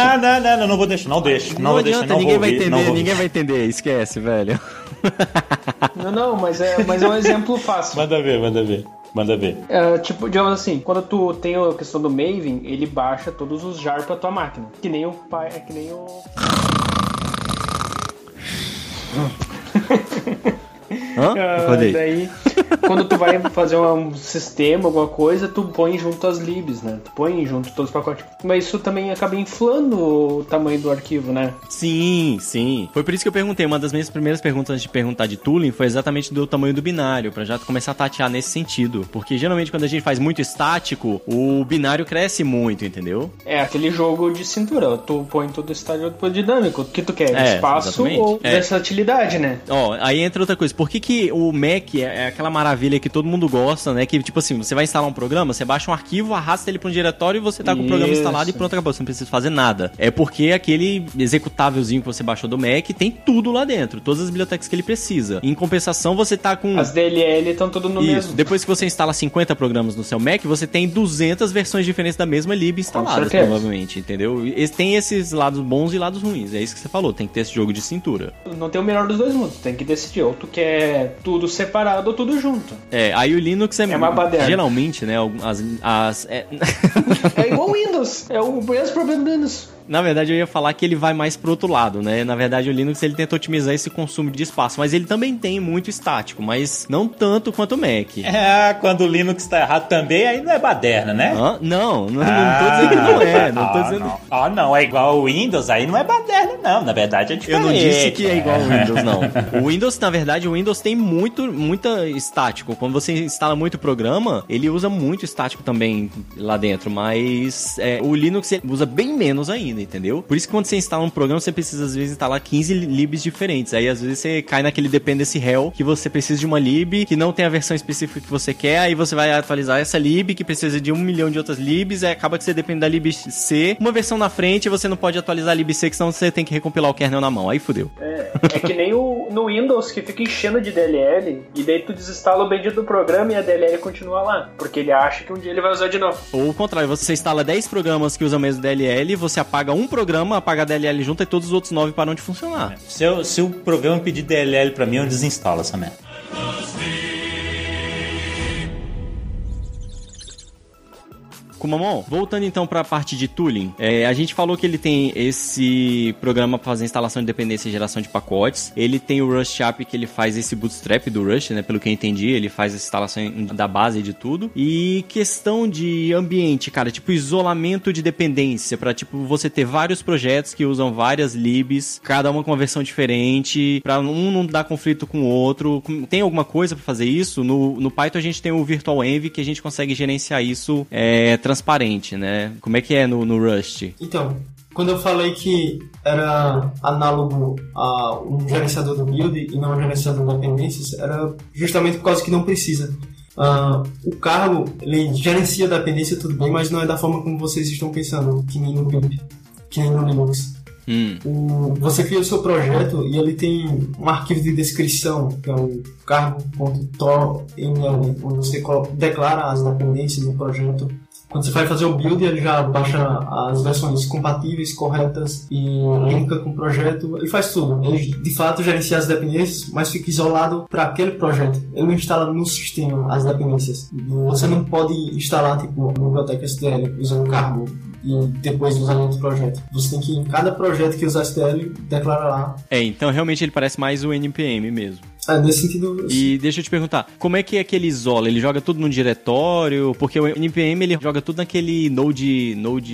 Não vou deixar, não deixa. Não adianta, ninguém vai entender, esquece, velho. Não, mas é um exemplo fácil. Manda ver. Tipo, digamos assim, quando tu tem a questão do Maven, ele baixa todos os jar pra tua máquina. Que nem o pai, que nem o... Daí, quando tu vai fazer um sistema, alguma coisa, tu põe junto as libs, né? Tu põe junto todos os pacotes. Mas isso também acaba inflando o tamanho do arquivo, né? Sim. Foi por isso que eu perguntei. Uma das minhas primeiras perguntas antes de perguntar de tooling foi exatamente do tamanho do binário, pra já começar a tatear nesse sentido. Porque geralmente quando a gente faz muito estático, o binário cresce muito, entendeu? É aquele jogo de cintura. Tu põe tudo estático e depois dinâmico. O que tu quer? Espaço exatamente. Ou versatilidade, né? Ó, aí entra outra coisa. Por que o Mac é aquela maravilha que todo mundo gosta, né? Que, tipo assim, você vai instalar um programa, você baixa um arquivo, arrasta ele para um diretório e você tá com o programa instalado e pronto, acabou. Você não precisa fazer nada. É porque aquele executávelzinho que você baixou do Mac tem tudo lá dentro, todas as bibliotecas que ele precisa. Em compensação, você tá com... As DLL estão tudo no mesmo. Depois que você instala 50 programas no seu Mac, você tem 200 versões diferentes da mesma lib instaladas, provavelmente, entendeu? Tem esses lados bons e lados ruins. É isso que você falou, tem que ter esse jogo de cintura. Não tem o melhor dos dois mundos, tem que decidir. Ou tu quer tudo separado ou tudo junto. Aí o Linux é uma baderna. Geralmente, né, é igual o Windows, é o mesmo problema do Windows. Na verdade, eu ia falar que ele vai mais pro outro lado, né? Na verdade, o Linux, ele tenta otimizar esse consumo de espaço, mas ele também tem muito estático, mas não tanto quanto o Mac. Quando o Linux tá errado também, aí não é baderna, né? Não tô dizendo que não é. Não tô dizendo... Não, é igual o Windows, aí não é baderna, não. Na verdade, é diferente. Eu não disse que é igual ao Windows, não. O Windows, na verdade, o Windows tem muito estático. Quando você instala muito programa, ele usa muito estático também lá dentro, mas o Linux usa bem menos ainda. ainda, entendeu? Por isso que quando você instala um programa, você precisa às vezes instalar 15 libs diferentes. Aí às vezes você cai naquele dependency hell que você precisa de uma lib que não tem a versão específica que você quer, aí você vai atualizar essa lib que precisa de 1 milhão de outras libs, aí acaba que você depende da lib C, uma versão na frente, você não pode atualizar a lib C, que senão você tem que recompilar o kernel na mão, aí fudeu. É que nem no Windows, que fica enchendo de DLL, e daí tu desinstala o bendito do programa e a DLL continua lá, porque ele acha que um dia ele vai usar de novo. Ou o contrário, você instala 10 programas que usam o mesmo DLL, você apaga um programa, apaga a DLL junto e todos os outros 9 param de funcionar. Se o programa pedir DLL pra mim, eu desinstalo essa merda. Kumamon, voltando então para a parte de tooling, a gente falou que ele tem esse programa para fazer instalação de dependência e geração de pacotes. Ele tem o Rust App que ele faz esse bootstrap do Rust, né? Pelo que eu entendi, ele faz essa instalação da base de tudo. E questão de ambiente, cara, tipo isolamento de dependência, para tipo você ter vários projetos que usam várias libs, cada uma com uma versão diferente, para um não dar conflito com o outro. Tem alguma coisa para fazer isso? No Python a gente tem o Virtual Env que a gente consegue gerenciar isso transparente, né? Como é que é no Rust? Então, quando eu falei que era análogo a um gerenciador do build e não um gerenciador de dependências, era justamente por causa que não precisa. O cargo, ele gerencia a dependência, tudo bem, mas não é da forma como vocês estão pensando, que nem no pip, que nem no Linux. Você cria o seu projeto e ele tem um arquivo de descrição, que é o cargo.toml, onde você declara as dependências do projeto. Quando você vai fazer o build, ele já baixa as versões compatíveis, corretas e linka com o projeto. Ele faz tudo. Ele, de fato, gerencia as dependências, mas fica isolado para aquele projeto. Ele não instala no sistema as dependências. Você não pode instalar, tipo, uma biblioteca STL usando o cargo e depois usar em outro projeto. Você tem que, em cada projeto que usar STL, declarar lá. Então realmente ele parece mais o NPM mesmo. Nesse sentido... E deixa eu te perguntar, como é que ele isola? Ele joga tudo num diretório? Porque o NPM, ele joga tudo naquele Node...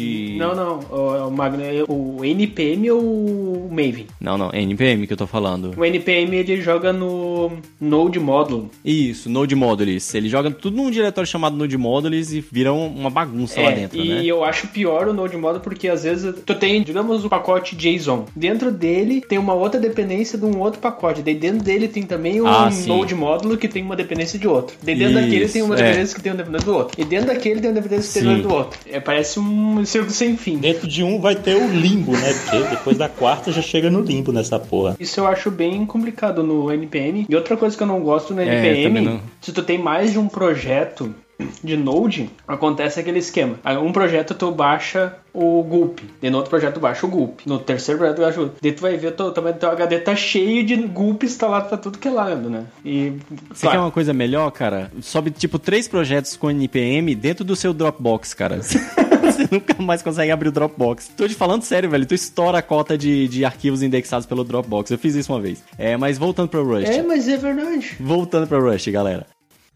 Não, Magno, o NPM ou o Maven? Não, é NPM que eu tô falando. O NPM, ele joga no Node Modulo. Isso, Node Modules. Ele joga tudo num diretório chamado Node Modules e vira uma bagunça lá dentro, né? E eu acho pior o Node Modulo porque às vezes tu tem, digamos, o pacote JSON. Dentro dele tem uma outra dependência de um outro pacote. Daí dentro dele tem também Node módulo que tem uma dependência de outro. Daí dentro daquele tem uma dependência que tem uma dependência do outro. E dentro daquele tem uma dependência que tem uma do outro. Parece um círculo sem fim. Dentro de um vai ter o limbo, né? Porque depois da quarta já chega no limbo nessa porra. Isso eu acho bem complicado no NPM. E outra coisa que eu não gosto no NPM, se tu tem mais de um projeto de Node, acontece aquele esquema. Um projeto tu baixa o gulp, e no outro projeto tu baixa o gulp, no terceiro projeto tu baixa o gulp. Daí tu vai ver o tamanho do teu HD tá cheio de gulp instalado pra tudo que é lado, né? E você quer uma coisa melhor, cara? Sobe tipo 3 projetos com NPM dentro do seu Dropbox, cara. Você nunca mais consegue abrir o Dropbox. Tô te falando sério, velho. Tu estoura a cota de arquivos indexados pelo Dropbox. Eu fiz isso uma vez. Mas voltando pro Rust. Mas é verdade. Voltando pro Rust, galera.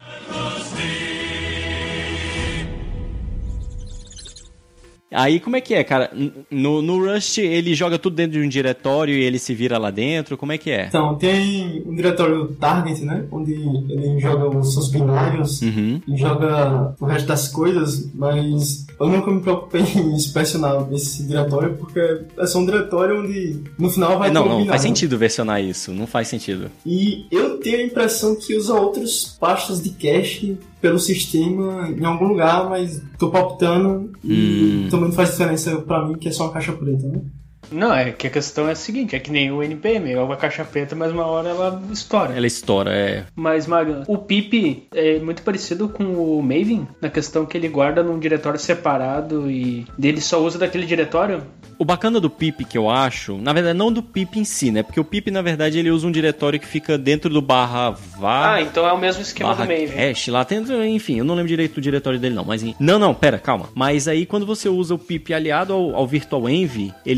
Aí como é que é, cara? No Rust ele joga tudo dentro de um diretório e ele se vira lá dentro? Como é que é? Então, tem um diretório target, né? Onde ele joga os seus binários e joga o resto das coisas, mas eu nunca me preocupei em inspecionar esse diretório, porque é só um diretório onde no final vai ter um binário. Não faz sentido versionar isso, não faz sentido. E eu tenho a impressão que usa outras pastas de cache pelo sistema em algum lugar, mas tô palpitando e também não faz diferença pra mim, que é só uma caixa preta, né? Não, é que a questão é a seguinte, é que nem o NPM, é uma caixa preta, mas uma hora ela estoura. Ela estoura, Mas, Magno, o pip é muito parecido com o Maven, na questão que ele guarda num diretório separado e dele só usa daquele diretório? O bacana do pip que eu acho, na verdade não do pip em si, né? Porque o pip, na verdade, ele usa um diretório que fica dentro do /var. Então é o mesmo esquema do Maven. Cache lá dentro, enfim, eu não lembro direito do diretório dele não, mas... Não, pera, calma. Mas aí quando você usa o pip aliado ao Virtual Env, ele tem uma parada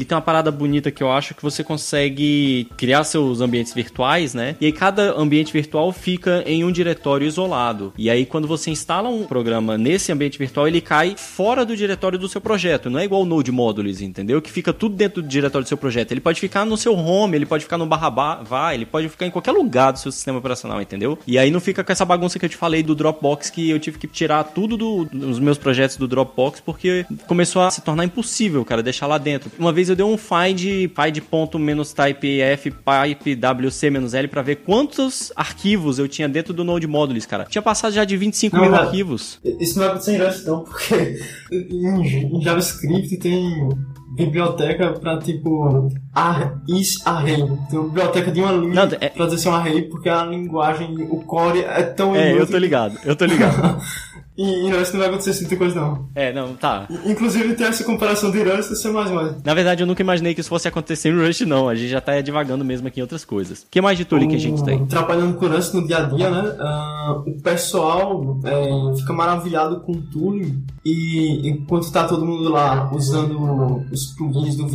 parada bonita que eu acho que você consegue criar seus ambientes virtuais, né? E aí cada ambiente virtual fica em um diretório isolado. E aí quando você instala um programa nesse ambiente virtual, ele cai fora do diretório do seu projeto. Não é igual o Node Modules, entendeu? Que fica tudo dentro do diretório do seu projeto. Ele pode ficar no seu home, ele pode ficar no /var, ele pode ficar em qualquer lugar do seu sistema operacional, entendeu? E aí não fica com essa bagunça que eu te falei do Dropbox, que eu tive que tirar tudo dos meus projetos do Dropbox, porque começou a se tornar impossível, cara, deixar lá dentro. Uma vez eu dei um find.typef pipewc-l pra ver quantos arquivos eu tinha dentro do Node Modules, cara. Tinha passado já de 25 mil arquivos. Isso não é sem Rust não, porque em JavaScript tem biblioteca pra tipo array. Tem uma biblioteca de uma linha pra dizer um array, porque a linguagem, o core é tão eu tô ligado. E Rust não vai acontecer assim, coisa não. Não, tá. Inclusive tem essa comparação de Rust e C++. Na verdade, eu nunca imaginei que isso fosse acontecer em Rust, não. A gente já tá divagando mesmo aqui em outras coisas. O que mais de tooling que a gente tem? Trabalhando com Rust no dia a dia, né? O pessoal fica maravilhado com o tooling, e enquanto tá todo mundo lá usando os plugins do VI,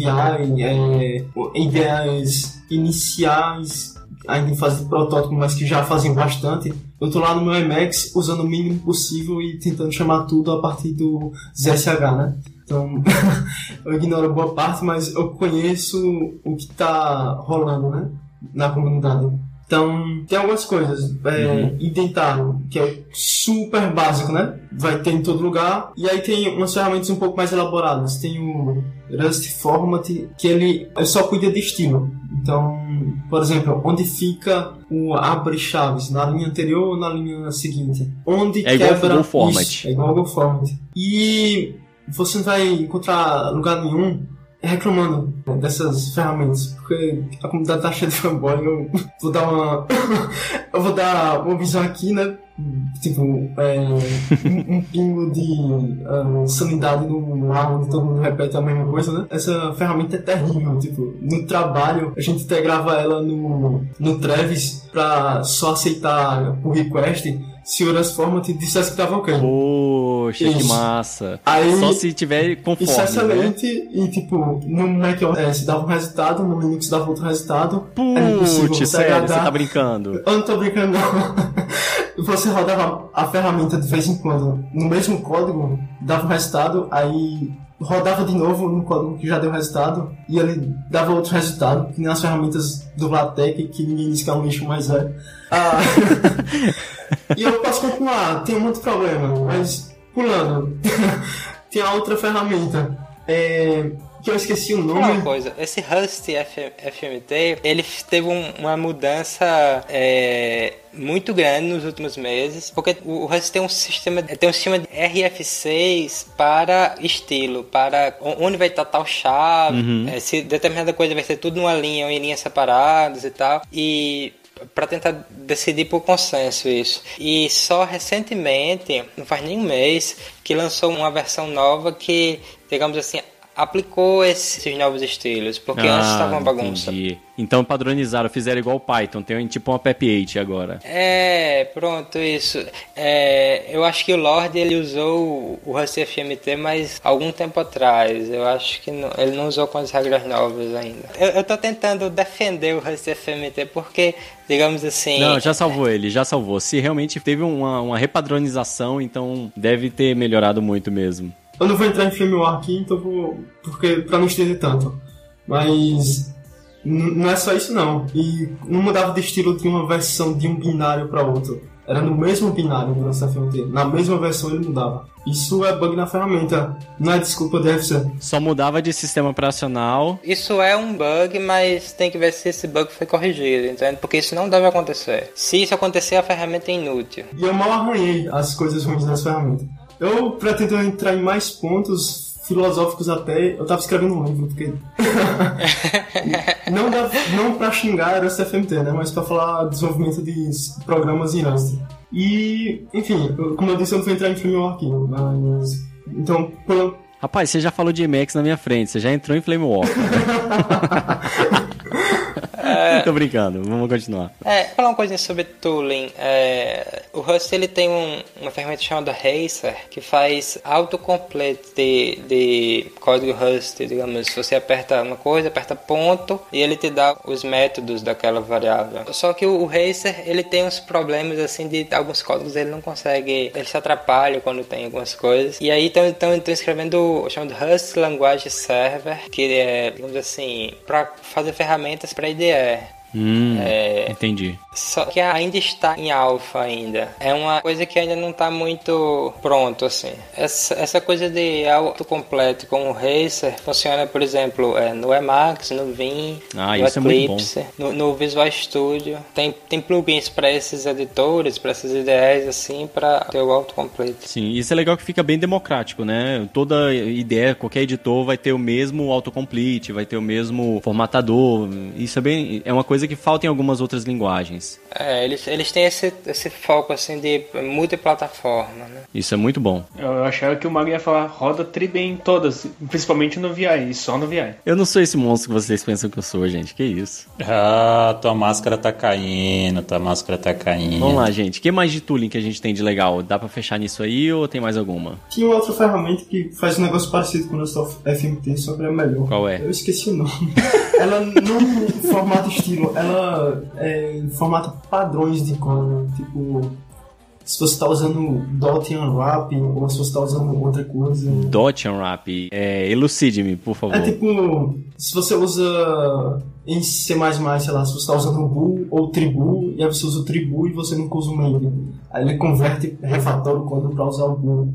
ideias iniciais, ainda em fase de protótipo, mas que já fazem bastante. Eu tô lá no meu Emacs usando o mínimo possível e tentando chamar tudo a partir do ZSH, né? Então, eu ignoro boa parte, mas eu conheço o que tá rolando, né? Na comunidade. Então, tem algumas coisas. Indentário, que é super básico, né? Vai ter em todo lugar. E aí tem umas ferramentas um pouco mais elaboradas. Tem o Rust Format, que ele só cuida de estilo. Então, por exemplo, onde fica o abre-chaves? Na linha anterior ou na linha seguinte? Onde quebra igual ao Format. Isso, é igual ao Format. E você não vai encontrar lugar nenhum reclamando dessas ferramentas, porque a comunidade tá cheia de fanboy. Eu vou dar uma visão aqui, né? Tipo, um pingo de sanidade no ar, onde todo mundo repete a mesma coisa, né? Essa ferramenta é terrível. Tipo, no trabalho, a gente integrava ela no Travis pra só aceitar por request se o Rust Format dissesse que tava ok. Poxa, isso. Que massa. Aí, só se tiver conforme, isso é excelente, né? E tipo, no Mac OS dava um resultado, no Linux dava outro resultado. Putz, sério, você tá brincando? Eu não tô brincando, não. Você rodava a ferramenta de vez em quando no mesmo código, dava um resultado, aí rodava de novo no código que já deu resultado, e ele dava outro resultado, que nem as ferramentas do LaTeX, que ninguém diz que é um lixo, mas é. E eu posso continuar, tem muito problema, mas pulando. Tem a outra ferramenta, que eu esqueci o nome. Uma coisa, esse Rust FMT, ele teve uma mudança muito grande nos últimos meses, porque o Rust tem um sistema de RF6 para estilo, para onde vai estar tal chave, se determinada coisa vai ser tudo numa linha ou em linhas separadas e tal, e para tentar decidir por consenso isso. E só recentemente, não faz nem um mês, que lançou uma versão nova que, digamos assim, aplicou esses novos estilos, porque antes estava uma bagunça. Entendi. Então padronizaram, fizeram igual o Python, tem tipo uma PEP8 agora. Pronto, isso. Eu acho que o Lorde ele usou o Rust FMT, mas algum tempo atrás. Eu acho que não, ele não usou com as regras novas ainda. Eu tô tentando defender o Rust FMT porque, digamos assim... Não, já salvou ele, já salvou. Se realmente teve uma repadronização, então deve ter melhorado muito mesmo. Eu não vou entrar em framework aqui, então porque pra não estender tanto. Mas não é só isso não. E não mudava de estilo de uma versão de um binário para outro. Era no mesmo binário do Rust FMT. Na mesma versão ele mudava. Isso é bug na ferramenta. Não é desculpa do FC. Só mudava de sistema operacional. Isso é um bug, mas tem que ver se esse bug foi corrigido, entende? Porque isso não deve acontecer. Se isso acontecer, a ferramenta é inútil. E eu mal arranhei as coisas ruins das ferramentas. Eu pretendo entrar em mais pontos filosóficos até. Eu tava escrevendo um livro, porque não pra xingar Rust FMT, né? Mas pra falar desenvolvimento de programas em Rust. E, enfim, como eu disse, eu não vou entrar em framework, mas... Então, Rapaz, você já falou de Emacs na minha frente, você já entrou em framework. Tô brincando, vamos continuar. Falar uma coisinha sobre tooling. O Rust ele tem uma ferramenta chamada Racer que faz autocomplete de código Rust, digamos. Você aperta uma coisa, aperta ponto e ele te dá os métodos daquela variável. Só que o Racer ele tem uns problemas assim de alguns códigos ele não consegue, ele se atrapalha quando tem algumas coisas. E aí estão escrevendo o chamado Rust Language Server, que é, digamos assim, para fazer ferramentas para IDE. Entendi. Só que ainda está em alfa ainda. É uma coisa que ainda não está muito pronto, assim. Essa coisa de autocompleto com o Racer funciona, por exemplo, no Emacs, no Vim, no Eclipse, no Visual Studio. Tem plugins para esses editores, para essas IDEs, assim, para ter o autocomplete. Sim, isso é legal que fica bem democrático, né? Toda IDE, qualquer editor vai ter o mesmo autocomplete, vai ter o mesmo formatador. Isso é uma coisa que falta em algumas outras linguagens. Eles têm esse foco assim de multiplataforma, né? Isso é muito bom. Eu achava que o Mago ia falar roda tri-bem em todas, principalmente no VI, e só no VI. Eu não sou esse monstro que vocês pensam que eu sou, gente. Que isso? Tua máscara tá caindo, Vamos lá, gente. O que mais de tooling que a gente tem de legal? Dá pra fechar nisso aí ou tem mais alguma? Tinha outra ferramenta que faz um negócio parecido com o nosso FMT, só que é melhor. Qual é? Eu esqueci o nome. Ela não formata estilo, ela formata padrões de código. Tipo, se você está usando Dot Unwrap ou se você está usando outra coisa. Dot Unwrap, elucide-me, por favor. É tipo, se você usa em C++, sei lá, se você está usando o bool ou tribu, e aí você usa o tribu e você nunca usa o main. Aí ele converte, refatora o código para usar o bool.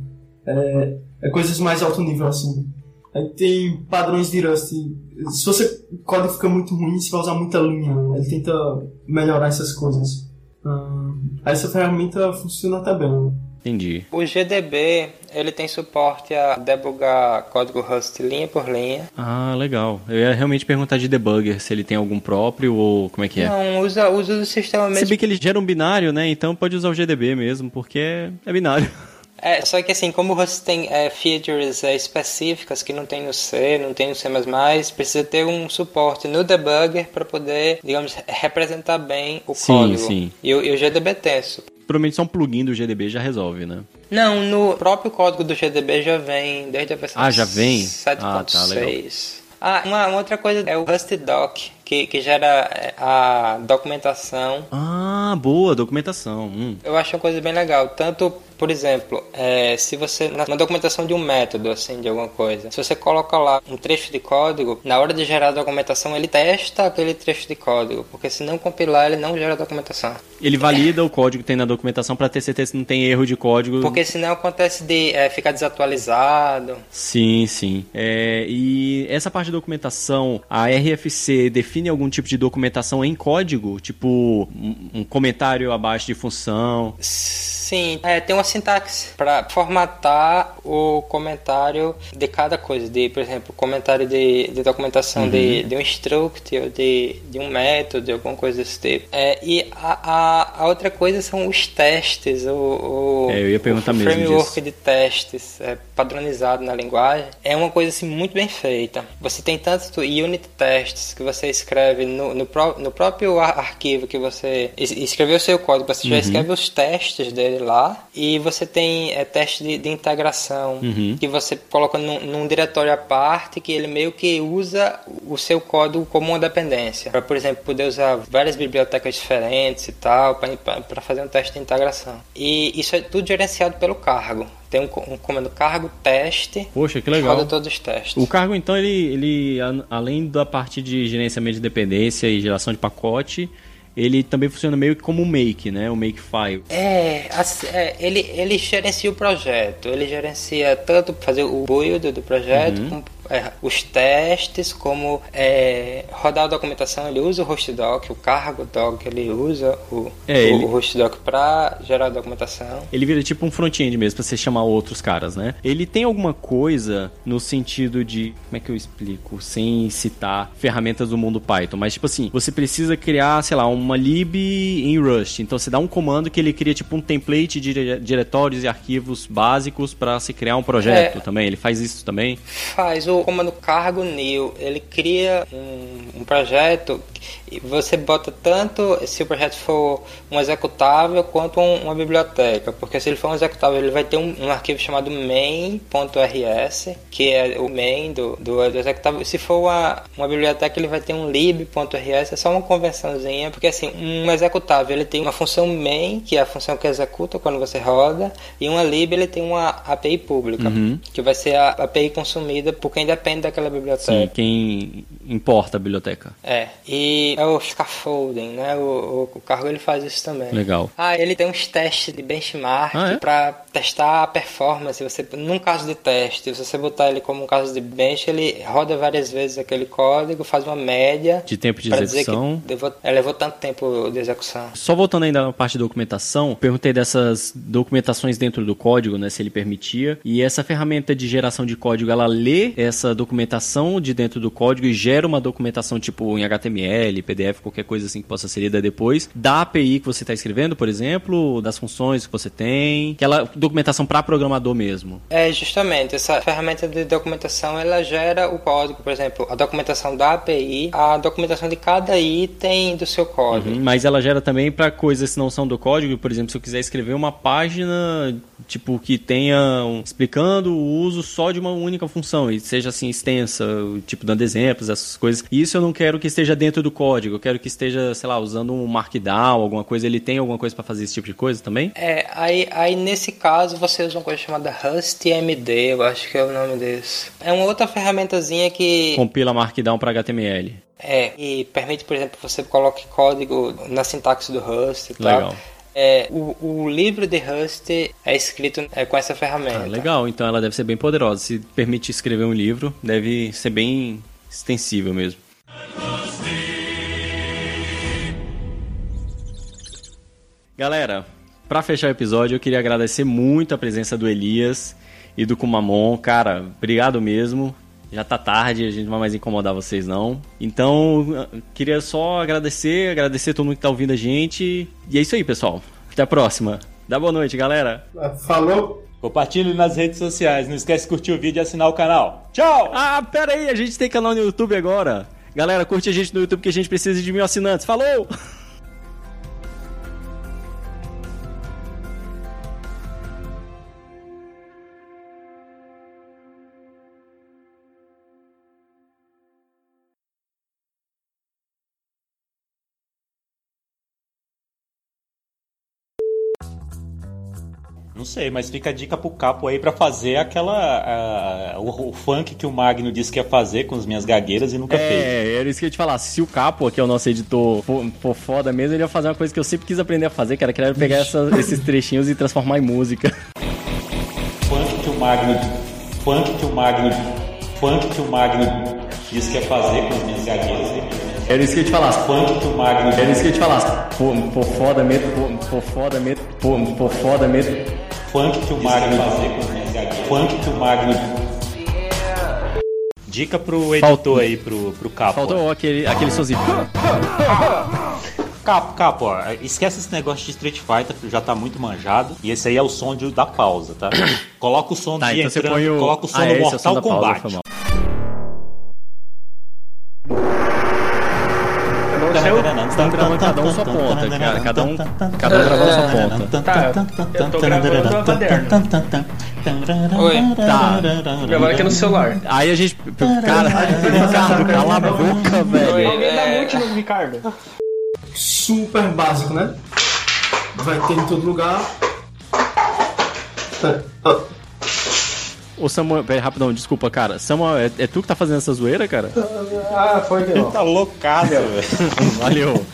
É coisas mais alto nível assim. Aí tem padrões de Rust. Se o código fica muito ruim, você vai usar muita linha. Ele tenta melhorar essas coisas. Aí essa ferramenta funciona até bem. Entendi. O GDB, ele tem suporte a debugar código Rust linha por linha. Ah, legal. Eu ia realmente perguntar de debugger, se ele tem algum próprio ou como é que é. Não, usa o sistema mesmo. Se bem que ele gera um binário, né? Então pode usar o GDB mesmo, porque é binário. Só que assim, como o Rust tem features específicas que não tem no C, não tem no C++, precisa ter um suporte no debugger para poder, digamos, representar bem o código. Sim. E o GDB tem isso. Provavelmente só um plugin do GDB já resolve, né? Não, no próprio código do GDB já vem desde a versão já vem? 7.6. Uma outra coisa é o RustDoc, que gera a documentação. Boa, documentação. Eu acho uma coisa bem legal. Tanto, por exemplo, se você, na documentação de um método, assim, de alguma coisa, se você coloca lá um trecho de código, na hora de gerar a documentação, ele testa aquele trecho de código, porque se não compilar, ele não gera a documentação. Ele valida o código que tem na documentação para ter certeza se não tem erro de código. Porque senão acontece de ficar desatualizado. Sim. E essa parte de documentação, a RFC define algum tipo de documentação em código? Tipo, um comentário abaixo de função? Sim, tem uma sintaxe para formatar o comentário de cada coisa. Por exemplo, comentário de documentação de um struct ou de um método, alguma coisa desse tipo. E a outra coisa são os testes. Eu ia perguntar mesmo disso. O framework de testes padronizado na linguagem é uma coisa assim, muito bem feita. Você tem tanto unit tests que você escreve no próprio arquivo que você escreveu o seu código, você já escreve os testes dele lá, e você tem teste de integração que você coloca num diretório à parte, que ele meio que usa o seu código como uma dependência, para, por exemplo, poder usar várias bibliotecas diferentes e tal, para fazer um teste de integração. E isso é tudo gerenciado pelo cargo. Tem um comando cargo teste. Poxa, que legal. Roda todos os testes. O cargo, então, ele além da parte de gerenciamento de dependência e geração de pacote, ele também funciona meio que como um make, né? O makefile. Ele gerencia o projeto. Ele gerencia tanto fazer o build do projeto, como os testes, como rodar a documentação. Ele usa o HostDoc, o cargo doc, ele usa o HostDoc para gerar a documentação. Ele vira tipo um front-end mesmo, para você chamar outros caras, né? Ele tem alguma coisa no sentido de... Como é que eu explico? Sem citar ferramentas do mundo Python. Mas, tipo assim, você precisa criar, sei lá, uma lib em Rust. Então, você dá um comando que ele cria, tipo, um template de diretórios e arquivos básicos para se criar um projeto também. Ele faz isso também? Faz. O comando cargo new, ele cria um projeto E você bota tanto se o projeto for um executável quanto uma biblioteca, porque se ele for um executável ele vai ter um arquivo chamado main.rs, que é o main do executável. Se for uma biblioteca ele vai ter um lib.rs, é só uma convençãozinha, porque assim, um executável ele tem uma função main, que é a função que executa quando você roda, e uma lib ele tem uma API pública, que vai ser a API consumida por quem depende daquela biblioteca. Sim, quem importa a biblioteca. E é o scaffolding, né? O Cargo ele faz isso também. Legal. Ele tem uns testes de benchmark é? para testar a performance. Num caso de teste, se você botar ele como um caso de bench, ele roda várias vezes aquele código, faz uma média de tempo de execução. Dizer que levou tanto tempo de execução. Só voltando ainda na parte de documentação, perguntei dessas documentações dentro do código, né, se ele permitia, e essa ferramenta de geração de código, ela lê essa documentação de dentro do código e gera uma documentação tipo em HTML, PDF, qualquer coisa assim que possa ser lida depois, da API que você está escrevendo, por exemplo, das funções que você tem, aquela documentação para programador mesmo. Justamente, essa ferramenta de documentação, ela gera o código, por exemplo, a documentação da API, a documentação de cada item do seu código. Mas ela gera também para coisas que não são do código, por exemplo, se eu quiser escrever uma página tipo que tenha explicando o uso só de uma única função e seja assim extensa, tipo dando exemplos, essas coisas. Isso eu não quero que esteja dentro do código, eu quero que esteja, sei lá, usando um Markdown, alguma coisa. Ele tem alguma coisa para fazer esse tipo de coisa também? Aí nesse caso você usa uma coisa chamada RustMD, eu acho que é o nome desse. É uma outra ferramentazinha que compila Markdown para HTML. E permite, por exemplo, você coloque código na sintaxe do Rust e tal. Legal. O livro de Rust é escrito com essa ferramenta. Legal, então ela deve ser bem poderosa. Se permite escrever um livro, deve ser bem extensível mesmo. Galera, para fechar o episódio, eu queria agradecer muito a presença do Elias e do Kumamon. Cara, obrigado mesmo. Já tá tarde, a gente não vai mais incomodar vocês não. Então, queria só agradecer todo mundo que tá ouvindo a gente. E é isso aí, pessoal. Até a próxima. Dá boa noite, galera. Falou. Compartilhe nas redes sociais. Não esquece de curtir o vídeo e assinar o canal. Tchau! Pera aí, a gente tem canal no YouTube agora. Galera, curte a gente no YouTube que a gente precisa de 1000 assinantes. Falou! Não sei, mas fica a dica pro Capo aí pra fazer o funk que o Magno disse que ia fazer com as minhas gagueiras e nunca fez. Era isso que eu ia te falar. Se o Capo, que é o nosso editor, for foda mesmo, ele ia fazer uma coisa que eu sempre quis aprender a fazer, que era pegar esses trechinhos e transformar em música. Funk que o Magno disse que ia fazer com as minhas gagueiras e... Era isso que eu ia te falar. Funk que o Magno... Era isso que eu ia te falar. Por foda mesmo. Funk que o Magno fazer com as minhas gagueiras. Funk que o Magno... Dica pro editor aí, pro Capo. Faltou aquele sonzinho. Capo, ó, esquece esse negócio de Street Fighter, que já tá muito manjado. E esse aí é o som da pausa, tá? Coloca o som de então entrando, coloca o som do Mortal Kombat. Estamos gravando cada um sua ponta, cara. Cada um gravando sua ponta. Tá, eu tô gravando a baderna. Oi. Tá. Gravando aqui no celular. Aí a gente... Cara, Ricardo, cala a boca, velho. Alguém dá mute no Ricardo. Super básico, né? Vai ter em todo lugar. Ô Samuel, peraí, rapidão, desculpa, cara. Samuel, é tu que tá fazendo essa zoeira, cara? Foi que não. Tá loucado, velho. Valeu.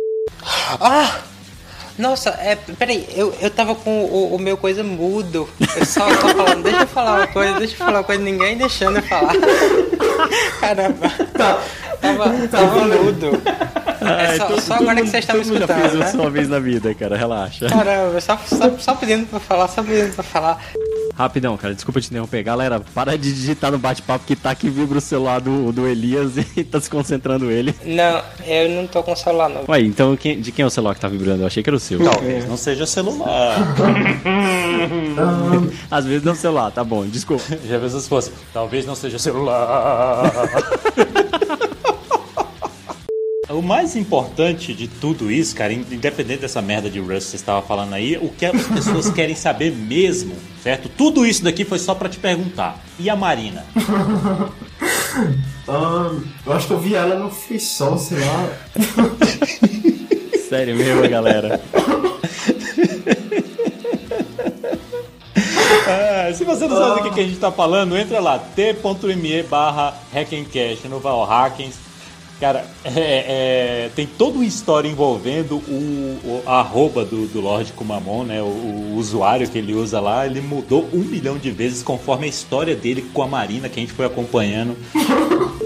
Nossa, peraí, eu tava com o meu coisa mudo. Eu só tô falando, deixa eu falar uma coisa, ninguém deixando eu falar. Caramba. Tava mudo. Só agora que vocês estão me escutando, já fez né? isso uma vez na vida, cara, relaxa. Caramba, só pedindo pra falar. Rapidão, cara, desculpa te interromper. Galera, para de digitar no bate-papo que tá que vibra o celular do Elias e tá se concentrando ele. Não, eu não tô com o celular, não. Ué, então de quem é o celular que tá vibrando? Eu achei que era o seu. Talvez não seja celular. Às vezes não é o celular, tá bom, desculpa. Já pensou se fosse, talvez não seja celular. O mais importante de tudo isso, cara, independente dessa merda de Rust que você estava falando aí, o que as pessoas querem saber mesmo, certo? Tudo isso daqui foi só pra te perguntar. E a Marina? Eu acho que eu vi ela no Frição, sei lá. Sério mesmo, galera? Se você não sabe do que a gente tá falando, entra lá, t.me/hackencast no Valhackens. Cara, tem toda uma história envolvendo o arroba do Lorde Kumamon, né? O usuário que ele usa lá, ele mudou 1 milhão de vezes conforme a história dele com a Marina, que a gente foi acompanhando